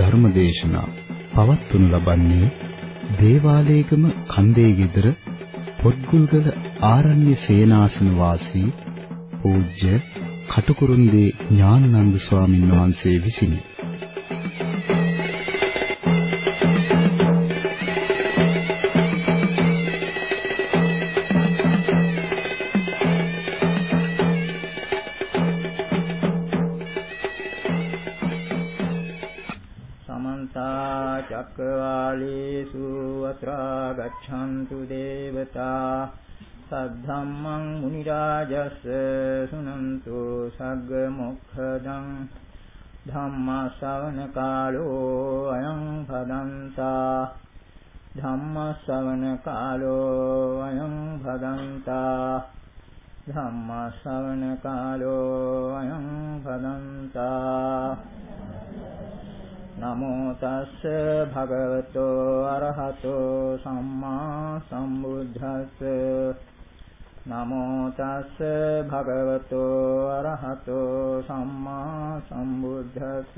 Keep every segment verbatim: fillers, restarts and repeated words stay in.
ධර්මදේශනා පවත්වනු ලබන්නේ දේවාලේගම කන්දේ ගෙදර පොත්ගුල්ගල ආරණ්‍ය සේනාසන වාසී පූජ්‍ය කටුකුරුන්දී ඥානানন্দ ස්වාමීන් වහන්සේ විසිනි. චක්කවාලේසු අත්‍රා ගච්ඡන්තු දේවතා සද්ධම්මං මුනි රාජස්ස සුනන්තු සග්ග මොක්ඛදං ධම්ම ශ්‍රවණ කාලෝ අයං භදන්තා ධම්ම ශ්‍රවණ කාලෝ අයං භදන්තා ධම්ම ශ්‍රවණ කාලෝ අයං භදන්තා නමෝ තස්ස භගවතෝ අරහතෝ සම්මා සම්බුද්දස්ස නමෝ තස්ස භගවතෝ අරහතෝ සම්මා සම්බුද්දස්ස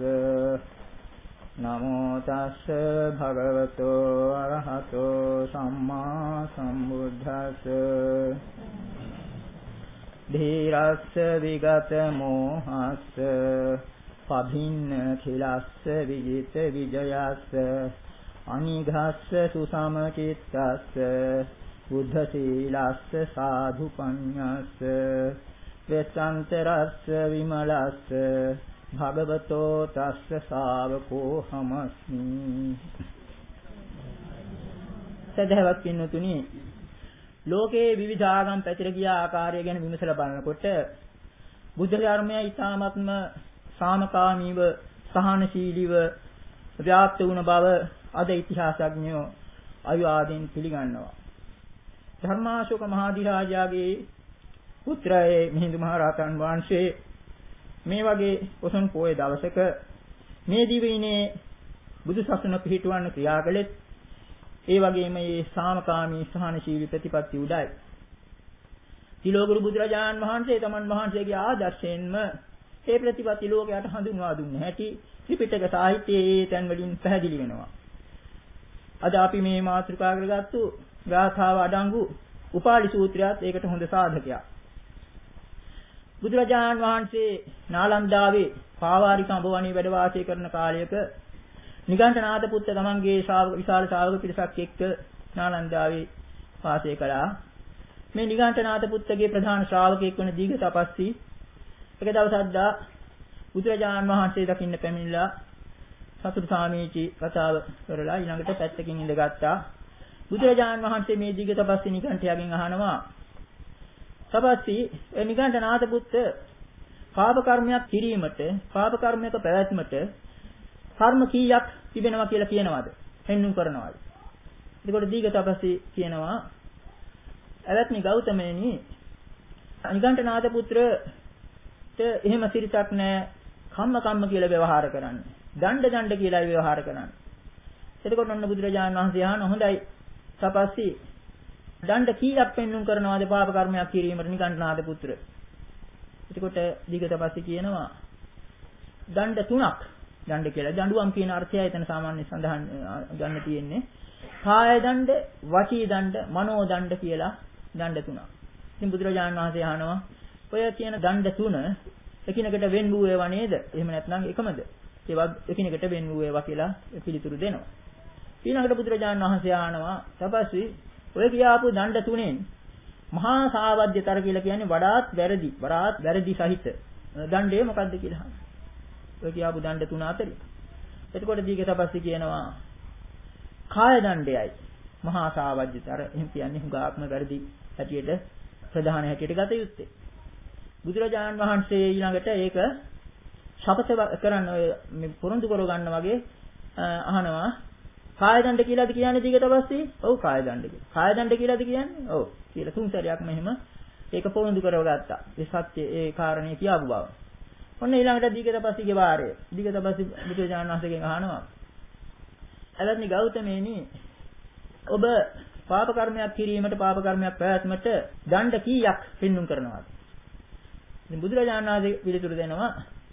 නමෝ තස්ස භගවතෝ අරහතෝ සම්මා සම්බුද්දස්ස ධීරස්ස විගත මොහස්ස පභින්න khilassa විජිත විජයස්ස අනිඝස්ස සුසමචිත්තස්ස බුද්ධ සීලස්ස සාධු පඤ්ඤස්ස වෙස්සන්තරස්ස විමලස්ස භගවතෝ තස්ස ශාවකෝ හමස්මි. සදහවත් පින්නතුනි, ලෝකේ විවිධ ආගම් පැතිර ගිය ආකාරය ගැන විමසලා බලනකොට බුද්ධ ධර්මය ඊ타ත්ම සාමකාමීව සහනශීලීව ව්‍යාප්ත වුණ බව අද ඉතිහාසඥයෝ අවිවාදයෙන් පිළිගන්නවා. ධර්මාශෝක මහාධිරාජයාගේ පුත්‍රයේ මිහිඳු මහ රහතන් වහන්සේ මේ වගේ පොසොන් පොයේ දවසක මේ දිවයිනේ බුදු සසුන පිහිටවන්න ක්‍රියා කළෙත් ඒ වගේම මේ සාමකාමී සහනශීලී ප්‍රතිපත්ති උඩයි. තිලෝගුරු බුදුරජාණන් වහන්සේ තමන් වහන්සේගේ ආදර්ශයෙන්ම ඒ ප්‍රතිපත්ති ලෝකයට හඳුන්වා දුන්නේ හැටි ත්‍රිපිටක සාහිත්‍යයේ තැන් වලින් පැහැදිලි වෙනවා. අද අපි මේ මාතෘකා කරගත්තු ගාථාව අඩංගු උපාලි සූත්‍රයත් ඒකට හොඳ සාධකයක්. බුදුරජාණන් වහන්සේ නාලන්දාවේ පාවාරික අඹවණේ වැඩ වාසය කරන කාලයක නිගණ්ඨනාථ පුත්ත තමන්ගේ ශ්‍රාවක විශාල ශ්‍රාවක පිරිසක් එක්ක නාලන්දාවේ වාසය කළා. මේ නිගණ්ඨනාථ පුත්තගේ ප්‍රධාන ශ්‍රාවකයෙක් වන දීඝ තපස්සී එක දවසක් දා බුදුරජාණන් වහන්සේ දකින්න පැමිණිලා සතුටු සාමීචි කතාව කරලා ඊළඟට පැත්තකින් ඉඳගත්තා. බුදුරජාණන් වහන්සේ මේ දීඝ තපස්සී නිගණ්ඨයාගෙන් අහනවා, තපස්සී ඒ නිගණ්ඨනාථ පුත්ත පාප කර්මයක් කිරීමට පාප කර්මයක පැවැත්මට කර්ම කීයක් තිබෙනවා කියලා කියනවාද? පෙන්눔 කරනවාද? එතකොට දීඝ තපස්සී කියනවා, එවත්නි ගෞතමයනි, නිගණ්ඨනාථ පුත්‍ර එහෙම සිරිතක් නැහැ. කම්ම කම්ම කියලා ව්‍යවහාර කරන්නේ. දණ්ඩ දණ්ඩ කියලා ව්‍යවහාර කරන්නේ. එතකොට ඔන්න බුදුරජාණන් වහන්සේ අහන හොඳයි තපස්සී දණ්ඩ කීයක් පෙන්눔 කරනවාද පාප කර්මයක් කිරීමට නිගණ්ඨනාථ පුත්‍ර? එතකොට දීඝ තපස්සී කියනවා දණ්ඩ තුනක්. දණ්ඩ කියලා දඬුවම් කියන අර්ථයයි එතන සාමාන්‍ය සඳහන් ගන්න තියෙන්නේ. කාය දණ්ඩ, වචී දණ්ඩ, මනෝ දණ්ඩ කියලා දණ්ඩ තුනක්. ඉතින් බුදුරජාණන් වහන්සේ අහනවා ඔය කියන දණ්ඩ තුන එකිනෙකට වෙන් වූ ඒවා නේද? එහෙම නැත්නම් එකමද? ඒවා එකිනෙකට වෙන් වූ ඒවා කියලා පිළිතුරු දෙනවා. ඊළඟට බුදුරජාණන් වහන්සේ අහනවා තපස්වි ඔය කියාපු දණ්ඩ තුනෙන් මහා සාවද්‍යතර කියලා කියන්නේ වඩාත් වැරදි, වඩාත් වැරදි සහිත දණ්ඩය මොකක්ද කියලා අහනවා. ඔය කියාපු දණ්ඩ තුන අතරේ. එතකොට දීඝ තපස්සී කියනවා කාය දණ්ඩයයි මහා සාවද්‍යතර. එහෙම කියන්නේ හුඟාක්ම වැරදි හැටියට ප්‍රධාන හැටියට ගත යුත්තේ. බුදුරජාණන් වහන්සේ ඊළඟට ඒක ශපථ කරන්න ඔය පොරොන්දු කර ගන්න වගේ අහනවා කාය දණ්ඩ කියලාද කියන්නේ දීඝ තපස්සී? ඔව් කාය දණ්ඩ කියලා. කාය දණ්ඩ කියලාද කියන්නේ? ඔව් කියලා තුන් සැරයක්ම එහෙම ඒක පොරොන්දු කරවගත්තා. ඒ සත්‍ය ඒ කාරණේ කියාපු බව. ඔන්න ඊළඟට දීඝ තපස්සීගේ වාරය. දීඝ තපස්සී බුදුරජාණන් වහන්සේගෙන් අහනවා එවත්නි ගෞතමයනි, ඔබ පාප කර්මයක් කිරීමට පාප කර්මයක් පැවැත්මට දණ්ඩ කීයක් පෙන්눔 කරනවාද? ඉතින් බුදුරජාණන් වහන්සේ පිළිතුරු දෙනවා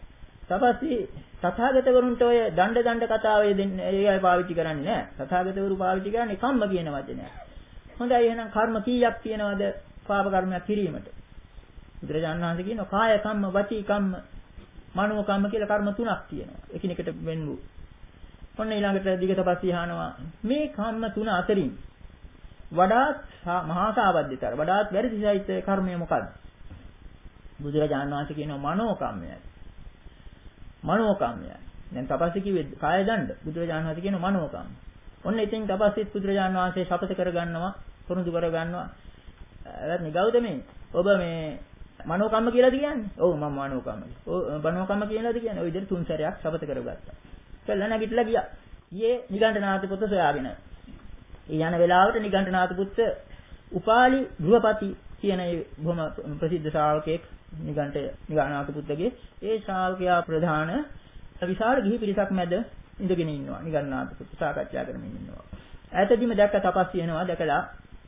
තපස්සී තථාගතවරුන්ට ඔය දණ්ඩ දණ්ඩ කතාවේ දෙන්නේ ඒයි පාවිච්චි කරන්නේ නැහැ. තථාගතවරු පාවිච්චි කරන්නේ කම්ම කියන වචනය. හොඳයි එහෙනම් කර්ම කීයක් තියෙනවද පාප කර්මයක් කිරීමට? බුදුරජාණන් වහන්සේ කියනවා කාය කම්ම, වචී කම්ම, මනෝ කම්ම කියලා කර්ම තුනක් තියෙනවා. එකිනෙකට වෙන්නු. ඔන්න ඊළඟට දිග තපස්සී අහනවා මේ කම්ම තුන අතරින් වඩාත් මහා සාවද්‍යතර වඩාත් වැරදි සහිත කර්මය මොකක්ද? බුදුරජාණන් වහන්සේ කියනවා මනෝ කම්මයයි. මනෝ කම්මයයි. දැන් තපස්සී කිව්වේ කාය දණ්ඩ. බුදුරජාණන් වහන්සේ කියනවා මනෝ කම්ම. ඔන්න ඉතින් තපස්සීත් බුදුරජාණන් වහන්සේ ශපථ කරගන්නවා, පුරුදු කරගන්නවා. එවත් ගෞතමේ ඔබ මේ මනෝ කම්ම කියලාද කියන්නේ? ඔව් මම මනෝ කම්ම. ඔව් මනෝ කම්ම කියලාද කියන්නේ? ඔය විදිහට තුන් සැරයක් ශපථ කරගත්තා. කළා නැගිටලා ගියා. ඊයේ නිගණ්ඨනාථ පුත්‍ර සොයාගෙන. ඒ යන වෙලාවට නිගණ්ඨනාථ පුත්‍ර උපාලි ගෘහපති කියන ඒ බොහොම ප්‍රසිද්ධ ශ්‍රාවකෙක් නිගණ්ඨ නිගණ්ඨනාථ පුත්‍රගේ ඒ ශ්‍රාවකයා ප්‍රධාන විශාල ගිහි පිරිසක් මැද ඉඳගෙන ඉන්නවා. නිගණ්ඨනාථ පුත්‍ර සාකච්ඡා කරමින් ඉන්නවා. ඈතදීම දැක්ක තපස්සී එනවා. දැකලා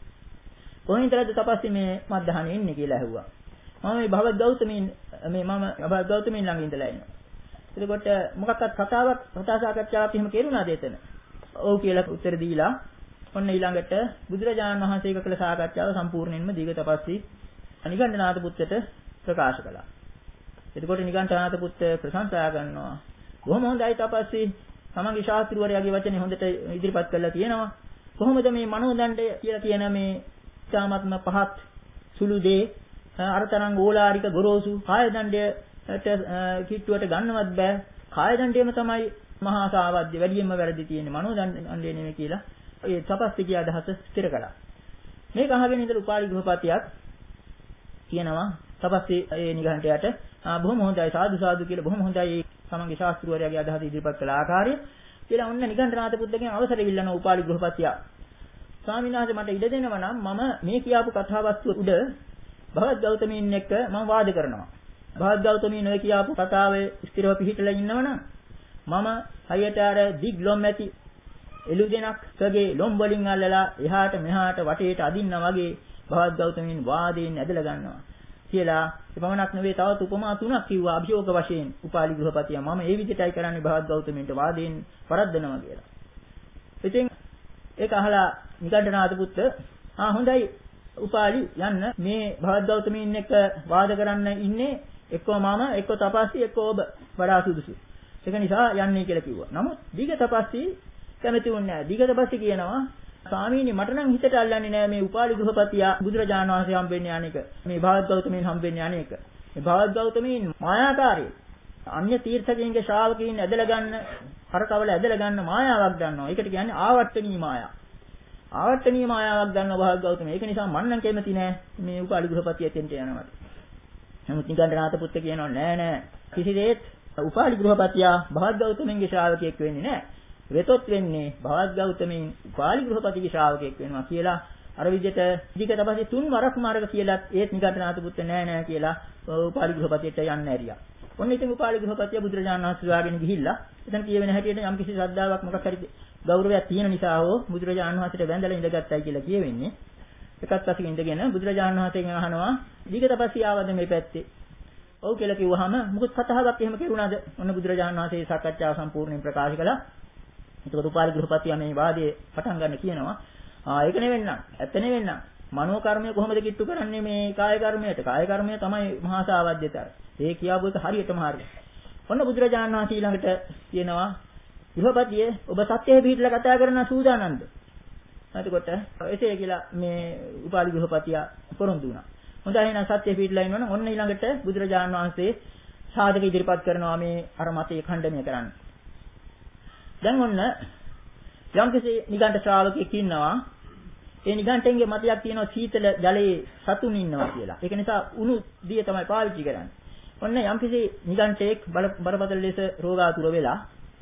කොහෙන්දද තපස්සී මේ මද්දහනේ ඉන්නේ කියලා ඇහුවා. මම මේ භවත් ගෞතමීන් මේ මම භවත් ගෞතමීන් ළඟ ඉඳලා ඉනවා. එතකොට මොකක්වත් කතාවක් කතා සාකච්ඡාවක් එහෙම කෙරුණාද එතන? ඔව් කියලා උත්තර දීලා ඔන්න ඊළඟට බුදුරජාණන් වහන්සේ කළ සාකච්ඡාව සම්පූර්ණයෙන්ම දීග තපස්සී නිගණ්ඨනාථ පුත්‍රට ප්‍රකාශ කළා. එතකොට නිගණ්ඨනාථ පුත්‍ර ප්‍රශංසා කරනවා. කොහොම හොඳයි තපස්සී තමන්ගේ ශාස්ත්‍රවරයාගේ වචනේ හොඳට ඉදිරිපත් කරලා තියෙනවා. කොහොමද මේ මනෝදණ්ඩය කියලා කියන මේ ඊ타ත්ම පහත් සුළු දේ අරතරන් ඕලාරික ගොරෝසු කාය දණ්ඩයට කිට්ටුවට ගන්නවත් බෑ. කාය දණ්ඩයම තමයි මහා සාවද්‍ය වැඩියෙන්ම වැරදි තියෙන්නේ. මනෝ දණ්ඩය නෙමෙයි කියලා ඒ තපස්සිකී අදහස ස්ථිර කළා. මේක අහගෙන ඉඳලා උපාලි ගෘහපතියක් කියනවා තපස්සී ඒ නිගණ්ඨයාට බොහොම හොඳයි සාදු සාදු කියලා බොහොම හොඳයි තමන්ගේ ශාස්ත්‍රවරයාගේ අදහස ඉදිරිපත් කළ ආකාරය කියලා ඔන්න නිගණ්ඨනාථ පුත්‍රගෙන් අවසර ඉල්ලන උපාලි ගෘහපතියා. ස්වාමීන් වහන්සේ මට ඉඩ දෙනවා නම් මම මේ කියපු කතාවස්තුව උඩ භවත් ගෞතමීන් එක්ක මම වාද කරනවා. භවත් ගෞතමීන් ඔය කියපු කතාවේ ස්ථිරව පිහිටලා ඉන්නවනම් මම හයියට අර දිග් ලොම් ඇති එළු දෙනක් කගේ ලොම් වලින් අල්ලලා එහාට මෙහාට වටේට අදින්නා වගේ භවත් ගෞතමීන් වාදයෙන් ඇදලා ගන්නවා කියලා එපමණක් නෙවෙයි තවත් උපමා තුනක් කිව්වා අභියෝග වශයෙන් උපාලි ගෘහපතියා මම ඒ විදිහටයි කරන්නේ භවත් ගෞතමීන්ට වාදයෙන් වරද්දනවා කියලා. ඉතින් ඒක අහලා නිගණ්ඨනාථ පුත්‍ර ආ හොඳයි උපාලි යන්න මේ භවත් ගෞතමීන් එක්ක වාද කරන්න ඉන්නේ එක්කෝ මම එක්කෝ තපස්සී එක්කෝ ඔබ වඩා සුදුසු. ඒක නිසා යන්නේ කියලා කිව්වා. නමුත් දීග තපස්සී කැමති වුණේ නැහැ. දීග තපස්සී කියනවා ස්වාමීනි මට නම් හිතට අල්ලන්නේ නැහැ මේ උපාලි ගෘහපතියා බුදුරජාණන් වහන්සේ හම්බෙන්නේ අනේක. මේ භවත් ගෞතමීන් හම්බෙන්නේ අනේක. මේ භවත් ගෞතමීන් මායාකාරී. අන්‍ය තීර්ථකයන්ගේ ශ්‍රාවකයන් ඇදලා ගන්න, හරකවල ඇදලා ගන්න මායාවක් ගන්නවා. ඒකට කියන්නේ ආවට්ටනී මායාව. ආවට්ටනීය මායාවක් ගන්න භාග ගෞතමී. ඒක නිසා මම නම් කැමති නෑ මේ උපාලි ගෘහපතිය එතෙන්ට යනවට. නමුත් නිගණ්ඨනාථ පුත්‍ර කියනවා නෑ නෑ කිසිදේත් උපාලි ගෘහපතියා භාග ගෞතමීන්ගේ ශ්‍රාවකයෙක් වෙන්නේ නෑ. වෙතොත් වෙන්නේ භාග ගෞතමීන් උපාලි ගෘහපතිගේ ශ්‍රාවකයෙක් වෙනවා කියලා අර විදිහට දීක තපස්සේ තුන් වරක් මාර්ග කියලා ඒත් නිගණ්ඨනාථ පුත්‍ර නෑ නෑ කියලා උපාලි ගෘහපතියට යන්න ඇරියා. ඔන්න ඉතින් උපාලි ගෘහපතිය බුදුරජාණන් වහන්සේ වාගෙන ගිහිල්ලා එතන කියවෙන හැටියට යම් කිසි ශ්‍රද්ධාවක් මොකක් හරි ගෞරවයක් තියෙන නිසා හෝ බුදුරජාණන් වහන්සේට වැඳලා ඉඳගත්තයි කියලා කියවෙන්නේ. එකත් පස්සේ ඉඳගෙන බුදුරජාණන් වහන්සේගෙන් අහනවා දීක තපස්සිය ආවද මේ පැත්තේ? ඔව් කියලා කිව්වහම මොකද කතාවක් එහෙම කෙරුණාද? ඔන්න බුදුරජාණන් වහන්සේ සාකච්ඡාව සම්පූර්ණයෙන් ප්‍රකාශ කළා. එතකොට උපාලි ගෘහපතියා මේ වාදයේ පටන් ගන්න කියනවා. ආ ඒක නෙවෙන්නම්. ඇත්ත නෙවෙන්නම්. මනෝ කර්මය කොහොමද කිට්ටු කරන්නේ මේ කාය කර්මයට? කාය කර්මය තමයි මහා සාවද්‍යතර. ඒ කියාපු එක හරියටම හරියි. ඔන්න බුදුරජාණන් වහන්සේ ඊළඟට කියනවා ගෘහපතියේ ඔබ සත්‍යයේ පිළිලා කතා කරන සූදානම්ද? එතකොට එසේ කියලා මේ උපාලි ගෘහපතියා පොරොන්දු වුණා. හොඳයි එහෙනම් සත්‍යයේ පිළිලා ඉන්නවනම් ඔන්න ඊළඟට බුදුරජාණන් වහන්සේ සාධක ඉදිරිපත් කරනවා මේ අර මතයේ ඛණ්ඩනය කරන්න. දැන් ඔන්න යම්කිසි නිගණ්ඨ ශ්‍රාවකෙක් ඉන්නවා. ඒ නිගණ්ඨෙන්ගේ මතයක් තියෙනවා සීතල ජලයේ සතුන් ඉන්නවා කියලා. ඒක නිසා උණු දිය තමයි පාවිච්චි කරන්නේ. ඔන්න යම්කිසි නිගණ්ඨයෙක් බරපතල ලෙස රෝගාතුර වෙලා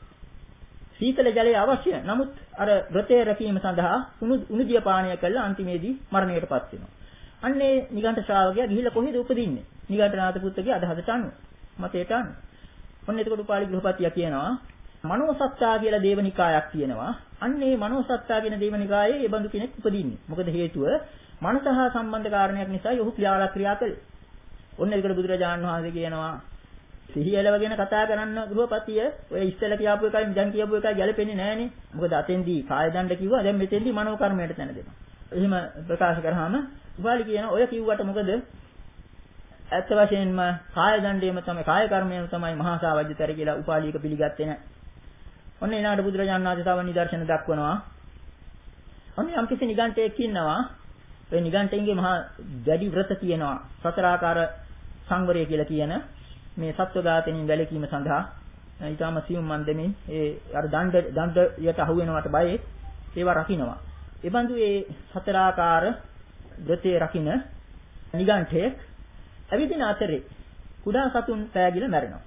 සීතල ජලය අවශ්‍ය. නමුත් අර වෘතේ රැකීම සඳහා උණු උණුදිය පානය කළා අන්තිමේදී මරණයටපත් වෙනවා. අන්නේ නිගණ්ඨ ශ්‍රාවකයා ගිහිල්ලා කොහෙද උපදින්නේ? නිගණ්ඨනාථ පුත්‍රගේ අදහසට අනුව, මතයට අනුව. ඔන්න එතකොට උපාලි ගෘහපතියා කියනවා මනෝසත්තා කියලා දේවනිකායක් තියෙනවා. අන්නේ මනෝසත්තා කියන දේවනිකායේ ඒ බඳු කෙනෙක් උපදින්නේ. මොකද හේතුව මනස හා සම්බන්ධ කාරණයක් නිසා යොහු ක්‍රියාවක් ක්‍රියා කළේ. ඔන්න ඒකට බුදුරජාණන් වහන්සේ කියනවා සිහිය එලවගෙන කතා කරන්න ගෘහපතිය ඔය ඉස්සෙල්ලා කියපු එකයි දැන් කියපු එකයි ගැලපෙන්නේ නැහනේ. මොකද අතෙන්දී කාය දණ්ඩ කිව්වා දැන් මෙතෙන්දී මනෝ කර්මයට තැන දෙනවා. එහෙම ප්‍රකාශ කරාම උපාලි කියන ඔය කිව්වට මොකද ඇත්ත වශයෙන්ම කාය දණ්ඩේම තමයි කාය කර්මයම තමයි මහා සාවජ්‍යතර කියලා උපාලික පිළිගත්තේ නැහැ. ඔන්න ඊළඟට බුදුරජාණන් වහන්සේ තව නිදර්ශන දක්වනවා. ඔන්න යම් කිසි නිගණ්ඨයෙක් ඉන්නවා. ඒ නිගණ්ඨයන්ගේ මහා දැඩි ව්‍රත තියෙනවා. සතර ආකාර සංවරය කියලා කියන මේ සත්ව ඝාතනයෙන් වැළකීම සඳහා ඊටම සියුම් මන්දමින් ඒ අර දණ්ඩ දණ්ඩයට අහු වෙනවට බයයි ඒවා රකින්නවා. ඒ බඳු ඒ සතර ආකාර ව්‍රතේ රකින්න නිගණ්ඨයෙක් අවිදින අතරේ කුඩා සතුන් පෑගිලා මැරෙනවා.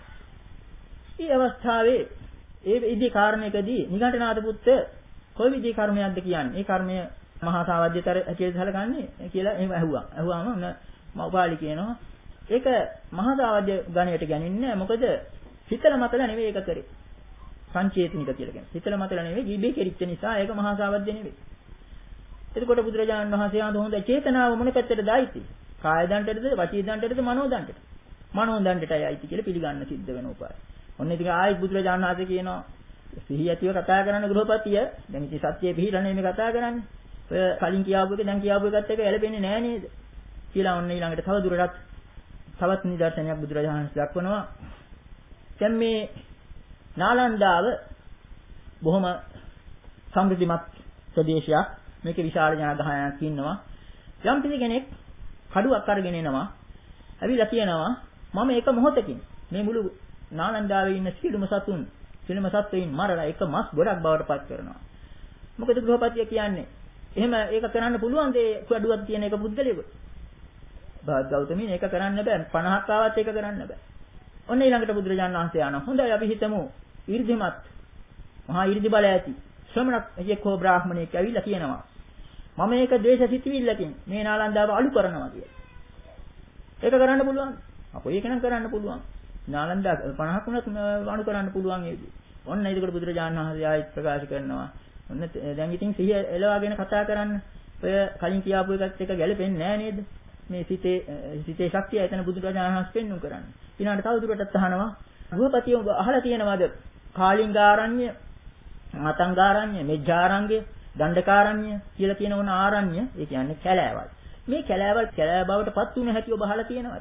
මේ අවස්ථාවේ ඒ විදි කාරණයකදී නිගණ්ඨනාථ පුත්ත කොයි විදි කර්මයක්ද කියන්නේ? ඒ කර්මය මහා සාවජ්‍යතර ඇටියට සැලකන්නේ කියලා එහෙම ඇහුවා. ඇහුවාම ඔන්න මෞපාලි කියනවා ඒක මහා සාවජ්‍ය ගණයට ගන්නේ මොකද හිතල මතල නෙවෙයි ඒක කරේ. සංචේතනික කියලා කියන්නේ. හිතල මතල නෙවෙයි ජීබේ කෙරිච්ච නිසා ඒක මහා සාවජ්‍ය නෙවෙයි. එතකොට බුදුරජාණන් වහන්සේ ආඳ හොඳ චේතනාව මොන පැත්තටද ආйти? කාය දණ්ඩටද වචී දණ්ඩටද මනෝ දණ්ඩටද? මනෝ දණ්ඩටයි ආйти කියලා පිළිගන්න සිද්ධ වෙන උපාය. ඔන්න ඉතින් ආයෙත් බුදුරජාණන් වහන්සේ කියනවා සිහිය ඇතිව කතා කරන ගෘහපතිය දැන් ඉතින් සත්‍යයේ පිළිරණේ මේ කතා කරන්නේ. ඔය කලින් කියාපු එක දැන් කියාපු එකත් එක්ක ඇලපෙන්නේ නෑ නේද? කියලා ඔන්න ඊළඟට තව දුරටත් තවත් නිදර්ශනයක් බුදුරජාණන් වහන්සේ දක්වනවා. දැන් මේ නාලන්දාව බොහොම සම්ප්‍රතිමත් ප්‍රදේශයක්. මේකේ විශාල ජනගහනයක් ඉන්නවා. යම් කිසි කෙනෙක් කඩුවක් අරගෙන එනවා. ඇවිල්ලා කියනවා මම එක මොහොතකින් මේ මුළු නාලන්දාවේ ඉන්න සියලුම සතුන් සියලුම සත්වයින් මරලා එක මස් ගොඩක් බවට පත් කරනවා. මොකද ගෘහපතිය කියන්නේ එහෙම ඒක කරන්න පුළුවන් දේ කඩුවක් තියෙන එක පුද්ගලයෙකුට. බාත් ගෞතමීන් ඒක කරන්න බෑ. පනහක් ආවත් ඒක කරන්න බෑ. ඔන්න ඊළඟට බුදුරජාණන් වහන්සේ ආනවා. හොඳයි අපි හිතමු ඊර්ධිමත් මහා ඊර්ධි බල ඇති ශ්‍රමණක් එක්කෝ බ්‍රාහ්මණයෙක් ඇවිල්ලා කියනවා මම මේක ද්වේෂ සිතිවිල්ලකින් මේ නාලන්දාව අලු කරනවා කියලා. ඒක කරන්න පුළුවන්. අපෝ ඒක නම් කරන්න පුළුවන්. නාලන්දා පනහක් වුණත් අලු කරන්න පුළුවන් ඒකයි. ඔන්න ඒකට බුදුරජාණන් වහන්සේ ආයෙත් ප්‍රකාශ කරනවා. ඔන්න දැන් ඉතින් සිහිය එලවාගෙන කතා කරන්න. ඔය කලින් කියාපු එකත් එක ගැලපෙන්නේ නෑ නේද? මේ සිතේ සිතේ ශක්තිය එතන බුදුරජාණන් වහන්සේ පෙන්වු කරන්නේ. ඊළඟට තව දුරටත් අහනවා ගෘහපතිය ඔබ අහලා තියෙනවද? කාලිංගාරණ්‍ය, මතංගාරණ්‍ය, මෙජ්ජාරංගය, දණ්ඩකාරණ්‍ය කියලා කියන ඕන ආරණ්‍ය. ඒ කියන්නේ කැලෑවල්. මේ කැලෑවල් කැලෑ බවට පත් වුණ හැටි ඔබ අහලා තියෙනවද?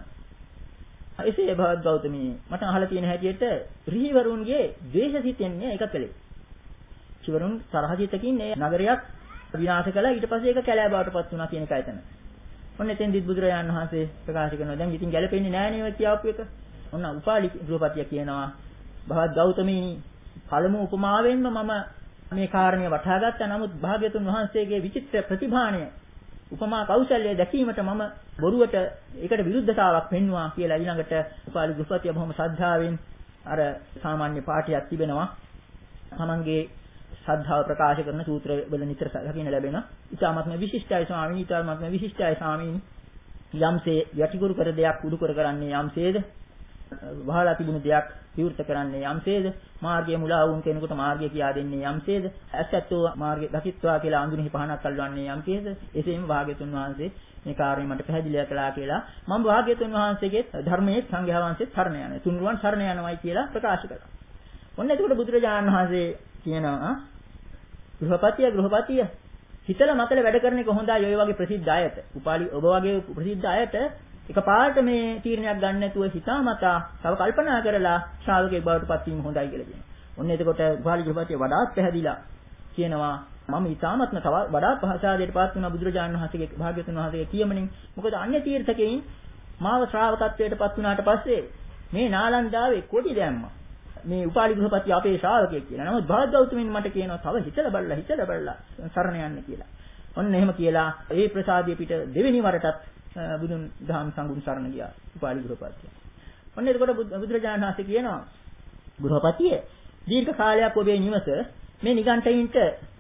එසේ භවත් ගෞතමී මට අහලා තියෙන හැටියට රිහිවරුන්ගේ ද්වේෂසිතෙන්නේ එක කලේ. චිවරුන් තරහසිතකින් මේ නගරයක් විනාශ කළා ඊට පස්සේ ඒක කැලෑ බවට පත් වුණා කියන එකයි එතන. ඔන්න එතෙන්දිත් බුදුරජාණන් වහන්සේ ප්‍රකාශ කරනවා දැන් ඉතින් ගැලපෙන්නේ නැහැ නේ කියාපු එක. ඔන්න උපාලි ගෘහපතිය කියනවා භවත් ගෞතමී පළමු උපමාවෙන්ම මම මේ කාරණය වටහා ගත්තා. නමුත් භාග්‍යතුන් වහන්සේගේ විචිත්‍ර ප්‍රතිභාණය උපමා කෞශල්‍ය දැකීමට මම බොරුවට ඒකට විරුද්ධතාවක් පෙන්වුවා කියලා ඊළඟට උපාලි ගෘහපතිය බොහොම ශ්‍රද්ධාවෙන් අර සාමාන්‍ය පාඨයක් තිබෙනවා. තමන්ගේ ශ්‍රද්ධාව ප්‍රකාශ කරන සූත්‍ර වල නිතර දකින්න ලැබෙන ඊටාත්ම විශිෂ්ටයි ස්වාමීනි ඊටාත්ම විශිෂ්ටයි ස්වාමීනි යම්සේ යටිගුරු කර දෙයක් උඩු කර කරන්නේ යම්සේද වහලා තිබුණු දෙයක් විවෘත කරන්නේ යම්සේද මාර්ගයේ මුලා වුන් කෙනෙකුට මාර්ගය කියා දෙන්නේ යම්සේද ඇසැත්තෝ මාර්ගය දකිත්වා කියලා අඳුනෙහි පහනක් අල්ලවන්නේ යම්සේද එසේම භාග්‍යතුන් වහන්සේ මේ කාර්යය මට පැහැදිලිව කළා කියලා මම භාග්‍යතුන් වහන්සේගේ ධර්මයේ සංඝයා වහන්සේත් සරණ යනවා තුන්රුවන් සරණ යනවායි කියලා ප්‍රකාශ කළා. ඔන්න එතකොට බුදුරජාණන් වහන්සේ කියනවා ගෘහපතිය ගෘහපතිය හිතලා මතල වැඩ කරන එක හොඳයි ඔය වගේ ප්‍රසිද්ධ අයට. උපාලි ඔබ වගේ ප්‍රසිද්ධ අයට එකපාරට මේ තීරණයක් ගන්න නැතුව හිතාමතා තව කල්පනා කරලා ශ්‍රාවකෙක් බවට පත් වීම හොඳයි කියලා කියනවා. ඔන්න එතකොට උපාලි ගෘහපතිය වඩාත් පැහැදිලා කියනවා මම හිතාමත්ම තව වඩාත් පහසාදයට පත් වුණා බුදුරජාණන් වහන්සේගේ භාග්‍යතුන් වහන්සේගේ කියමනින්. මොකද අන්‍ය තීර්ථකෙයින් මාව ශ්‍රාවකත්වයට පත් වුණාට පස්සේ මේ නාලන්දාවේ කොටි දැම්මා. මේ උපාලි ගෘහපතිය අපේ ශ්‍රාවකයෙක් කියලා. නමුත් භාග්‍යවතුමින් මට කියනවා තව හිතලා බලලා හිතලා බලලා සරණ යන්න කියලා. ඔන්න එහෙම කියලා ඒ ප්‍රසාදිය පිට දෙවෙනි වරටත් බුදුන් දහම් සංගුණ සරණ ගියා උපාලි ගෘහපතිය. ඔන්න එතකොට බුදුරජාණන් වහන්සේ කියනවා ගෘහපතිය දීර්ඝ කාලයක් ඔබේ නිවස මේ නිගණ්ඨයින්ට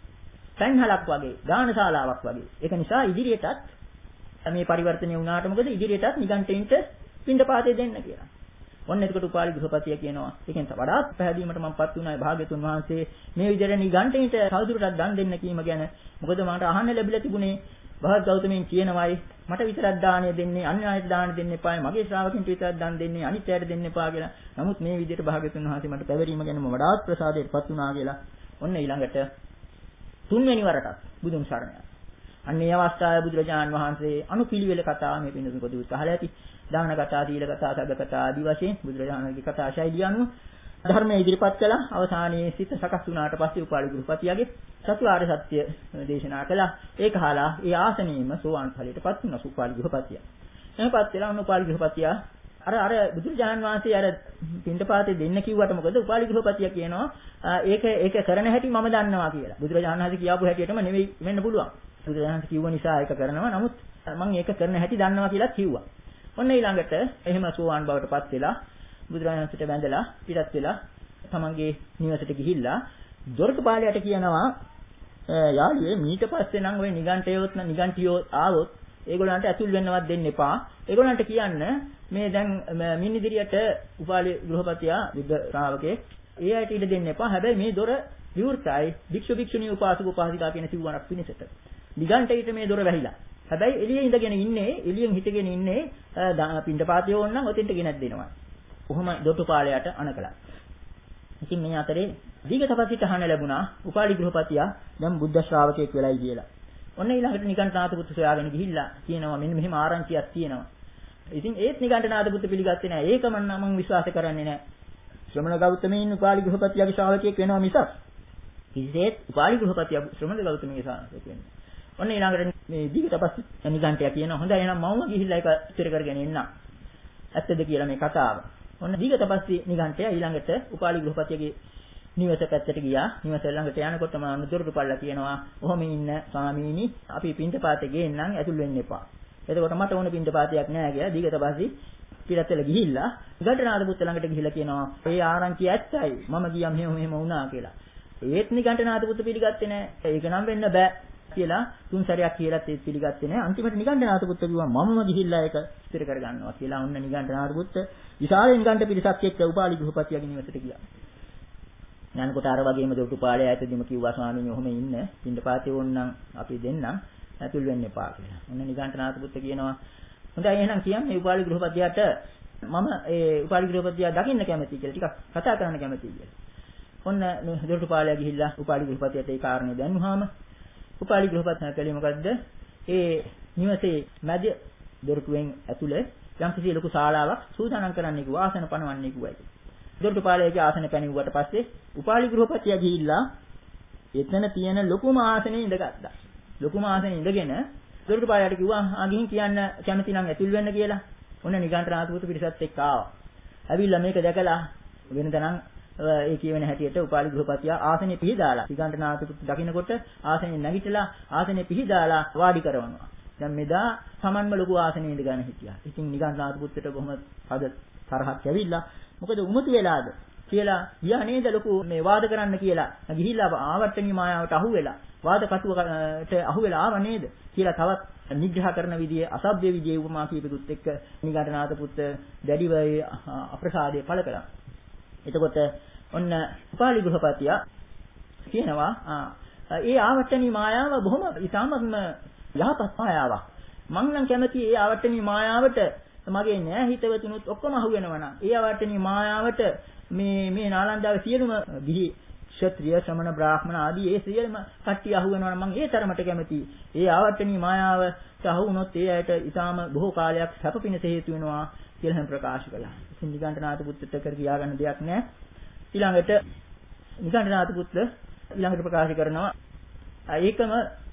සංහලක් වගේ දානශාලාවක් වගේ. ඒක නිසා ඉදිරියටත් මේ පරිවර්තනය වුණාට මොකද ඉදිරියටත් නිගණ්ඨයින්ට පින්ඩපාතේ දෙන්න කියලා. ඔන්න එතකොට උපාලි ගෘහපතිය කියනවා ඒකෙන් වඩාත් පැහැදීමට මමපත් වුණායි භාග්‍යතුන් වහන්සේ මේ විදිහට නිගණ්ඨයින්ට තවදුරටත් දන් දෙන්න කීම ගැන. මොකද මට අහන්න ලැබිලා තිබුණේ භවත් ගෞතමයන් කියනවායි මට විතරක් දාණය දෙන්නේ අන්‍ය අයට දාණය දෙන්න එපායි මගේ ශ්‍රාවකින්ට විතරක් දාන දෙන්නේ අනිත් අයට දෙන්න එපා කියලා. නමුත් මේ විදිහට භාග්‍යවතුන් වහන්සේ මට පැවරීම ගැන වඩාත් ප්‍රසාදයටපත් වුණා කියලා. ඔන්න ඊළඟට තුන්වෙනි වරටත් බුදුන් සරණ යනවා. අන්නේ අවස්ථාවේ බුදුරජාණන් වහන්සේ අනුපිළිවෙල කතා මේ පින්නතුන් පොදු උත්සාහලා ඇති. දාන කතා, දීල කතා, සග්ග කතා ආදී වශයෙන් බුදුරජාණන්ගේ කතා ශෛලිය අනුව ධර්මයේ ඉදිරිපත් කළා. අවසානයේ සිත සකස් වුණාට පස්සේ උපාලි ගෘහපතියගේ චතුරාර්ය සත්‍ය දේශනා කළා. ඒක අහලා ඒ ආසනීයම සෝවාන් ඵලයටපත් වුණා උපාලි ගෘහපතිය. එහපත් වෙලා උපාලි ගෘහපතිය අර අර බුදුරජාණන් වහන්සේ අර පින්ඩපාතේ දෙන්න කිව්වට මොකද උපාලි ගෘහපතිය කියනවා ඒක ඒක කරන හැටි මම දන්නවා කියලා. බුදුරජාණන් වහන්සේ කියාපු හැටියටම නෙවෙයි වෙන්න පුළුවන්. බුදුරජාණන් කිව්ව නිසා ඒක කරනවා. නමුත් මම ඒක කරන හැටි දන්නවා කියලා කිව්වා. ඔන්න ඊළඟට එහෙම සෝවාන් බවටපත් වෙලා බුදුරජාණන්ට වැඳලා පිටත් වෙලා තමන්ගේ නිවසට ගිහිල්ලා දොරටුපාලයට කියනවා යාළුවේ මීට පස්සේ නම් ඔය නිගණ්ඨයෝත් නිගණ්ඨියෝ ආවොත් ඒගොල්ලන්ට ඇතුල් වෙන්නවත් දෙන්න එපා. ඒගොල්ලන්ට කියන්න මේ දැන් මිනිදිරියට උපාලි ගෘහපතියා බුද්ධ ශ්‍රාවකේ ඒ අයට ඉඩ දෙන්න එපා. හැබැයි මේ දොර විවෘතයි. භික්ෂු භික්ෂුණී උපාසක උපාසිකා කියන සිව්වණක් පිණිසට. නිගණ්ඨයට මේ දොර වැහිලා. හැබැයි එළියේ ඉඳගෙන ඉන්නේ එළියෙන් හිටගෙන ඉන්නේ පින්ඩපාතේ ඕනනම් ඔතෙන්ට ගෙනත් දෙනවා. කොහොම දොටුපාලයට අනකලා. ඉතින් මේ අතරේ දීඝතපසිට අහන්න ලැබුණා උපාලි ගෘහපතියා දැන් බුද්ධ ශ්‍රාවකයෙක් වෙලයි කියලා. ඔන්න ඊළඟට නිගණ්ඨනාථ පුත්තු සොයාගෙන ගිහිල්ලා කියනවා මෙන්න මෙහෙම ආරංචියක් තියෙනවා. ඉතින් ඒත් නිගණ්ඨනාථ පුත්තු පිළිගත්තේ නැහැ. ඒකම මම විශ්වාස කරන්නේ නැහැ. ශ්‍රමණ ගෞතමයන් උපාලි ගෘහපතියාගේ ශ්‍රාවකයෙක් වෙනවා මිසක් කිසිසේත් උපාලි ගෘහපතියා ශ්‍රමණ ගෞතමගේ ශ්‍රාවකයෙක් වෙන්නේ. ඔන්න ඊළඟට මේ දීඝතපස් නිගණ්ඨයා කියනවා හොඳයි එහෙනම් මම ගිහිල්ලා ඒක ඉතිර කරගෙන එන්නම්. ඇත්තද කියලා මේ කතාව. ඔන්න දීඝතපස්සී නිගණ්ඨයා ඊළඟට උපාලි ගෘහපතියගේ නිවස පැත්තට ගියා. නිවස ළඟට යනකොටම අනුදොරටුපල්ලා කියනවා ඔහොම ඉන්න ස්වාමීනි අපි පින්ඩපාතේ ගේන්නම් ඇතුල් වෙන්න එපා. එතකොට මට ඕන පින්ඩපාතයක් නෑ කියලා දීඝතපස්සී පිටතට ගිහිල්ලා නිගණ්ඨනාථ පුත්ත ළඟට ගිහිල්ලා කියනවා ඒ ආරංචිය ඇත්තයි මම ගියම් මෙහෙම මෙහෙම වුණා කියලා. ඒත් නිගණ්ඨනාථ පුත්ත පිළිගත්තේ නෑ. ඒක නම් වෙන්න බෑ කියලා තුන් සැරයක් කියලාත් ඒත් පිළිගත්තේ නෑ. අන්තිමට නිගණ්ඨනාථ පුත්ත කිව්වා මමම ගිහිල්ලා ඒක ස්ථිර කරගන්නවා කියලා. ඔන්න නිගණ්ඨනාථ පුත්ත විශාල නිගණ්ඨ පිරිසක් එක්ක උපාලි ගෘහපතියගේ නිවසට ගියා. යනකොට අර වගේම දොටුපාලය ඇතුළෙම කිව්වා ස්වාමීනි ඔහොම ඉන්න පින්ඩපාතේ ඕනනම් අපි දෙන්නම් ඇතුල් වෙන්න එපා කියලා. ඔන්න නිගණ්ඨනාථ පුත්ත කියනවා හොඳයි එහෙනම් කියන්නේ උපාලි ගෘහපතියට මම ඒ උපාලි ගෘහපතියා දකින්න කැමතියි කියලා ටිකක් කතා කරන්න කැමතියි කියලා. ඔන්න දොටුපාලය ගිහිල්ලා උපාලි ගෘහපතියට ඒ කාරණේ දැන්වහම උපාලි ගෘහපතියා කළේ මොකද්ද? ඒ නිවසේ මැද දොරටුවෙන් ඇතුලේ යම්කිසි ලොකු ශාලාවක් සූදානම් කරන්න කිව්වා ආසන පනවන්න කිව්වා. දොරටුපාලයේ ආසන පැනෙව්වට පස්සේ උපාලි ගෘහපතියා ගිහිල්ලා එතන තියෙන ලොකුම ආසනේ ඉඳගත්තා. ලොකුම ආසනේ ඉඳගෙන දොරටුපාලයට කිව්වා ආ ගිහින් කියන්න කැමති නම් ඇතුල් වෙන්න කියලා. ඔන්න නිගණ්ඨනාථ පුත්තු පිරිසත් එක්ක ආවා. ඇවිල්ලා මේක දැකලා වෙනදනම් ඒ කියවෙන හැටියට උපාලි ගෘහපතියා ආසනේ පිහිදාලා නිගණ්ඨනාථ පුත්තු දකින්නකොට ආසනේ නැගිටලා ආසනේ පිහිදාලා වාඩි කරවනවා. දැන් මෙදා සමන්ම ලොකු ආසනේ ඉඳගෙන හිටියා. ඉතින් නිගණ්ඨනාථ පුත්තුට බොහොම පද තරහක් ඇවිල්ලා මොකද උමතු වෙලාද කියලා ගියා නේද ලොකු මේ වාද කරන්න කියලා ගිහිල්ලා ආවර්තනීය මායාවට අහු වෙලා වාද කටුවට අහු වෙලා ආව නේද කියලා තවත් නිග්‍රහ කරන විදිය අසභ්‍ය විදියේ උපමා කීපෙකුත් එක්ක නිගණ්ඨනාථ පුත්ත දැඩිව අප්‍රසාදයේ පළ කළා. එතකොට ඔන්න උපාලි ගෘහපතියා කියනවා ඒ ආවර්තනීය මායාව බොහොම ඉතාමත්ම යහපත් මායාවක්. මං නම් කැමති ඒ ආවර්තනීය මායාවට මගේ නෑ හිතවතුනුත් ඔක්කොම අහු වෙනවා නම් ඒ ආවර්තනීය මායාවට මේ මේ නාලන්දාවේ සියලුම ගිහි ක්ෂත්‍රිය ශ්‍රමණ බ්‍රාහ්මණ ආදී ඒ සියලුම කට්ටිය අහු වෙනවා නම් මම ඒ තරමට කැමතියි. ඒ ආවර්තනීය මායාවට අහු වුණොත් ඒ ඇයට ඊටාම බොහෝ කාලයක් සැප පිණිස හේතු වෙනවා කියලා හැම ප්‍රකාශ කළා. ඉතින් නිගණ්ඨනාථ පුත්‍රට කර කියා ගන්න දෙයක් නෑ. ඊළඟට නිගණ්ඨනාථ පුත්‍ර ඊළඟට ප්‍රකාශ කරනවා ඒකම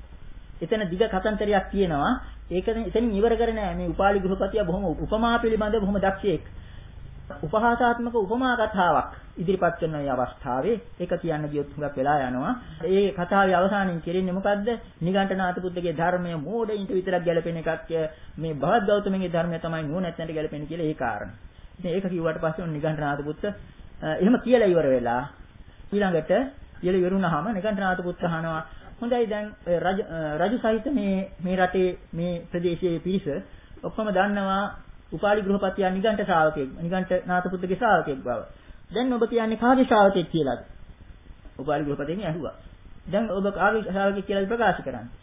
එතන දිග කතන්තරයක් තියෙනවා. ඒක එතනින් ඉවර කරේ නෑ. මේ උපාලි ගෘහපතියා බොහොම උපමා පිළිබඳ බොහොම දක්ෂයෙක්. උපහාසාත්මක උපමා කතාවක් ඉදිරිපත් කරන මේ අවස්ථාවේ ඒක කියන්න ගියොත් හුඟක් වෙලා යනවා. ඒ කතාවේ අවසානයේ කෙරෙන්නේ මොකද්ද? නිගණ්ඨනාථ පුත්‍රගේ ධර්මය මෝඩයින්ට විතරක් ගැලපෙන එකක්. මේ භවත් ගෞතමගේ ධර්මය තමයි නුවණැත්තන්ට ගැලපෙන්නේ කියලා ඒ කාරණා. ඉතින් ඒක කිව්වට පස්සේ උන් නිගණ්ඨනාථ පුත්‍ර එහෙම කියලා ඉවර වෙලා ඊළඟට ඉල ඉවරුනහම නිගණ්ඨනාථ පුත්‍ර අහනවා හොඳයි දැන් රජ රජු සහිත මේ මේ රටේ මේ ප්‍රදේශයේ පිරිස ඔක්කොම දන්නවා උපාලි ගෘහපතියා නිගණ්ඨ ශ්‍රාවකෙක් නිගණ්ඨනාථ පුත්‍රගේ ශ්‍රාවකෙක් බව. දැන් ඔබ කියන්නේ කාගේ ශ්‍රාවකෙක් කියලාද? උපාලි ගෘහපතියන් ඇහුවා. දැන් ඔබ කාගේ ශ්‍රාවකෙක් කියලා ප්‍රකාශ කරන්නේ.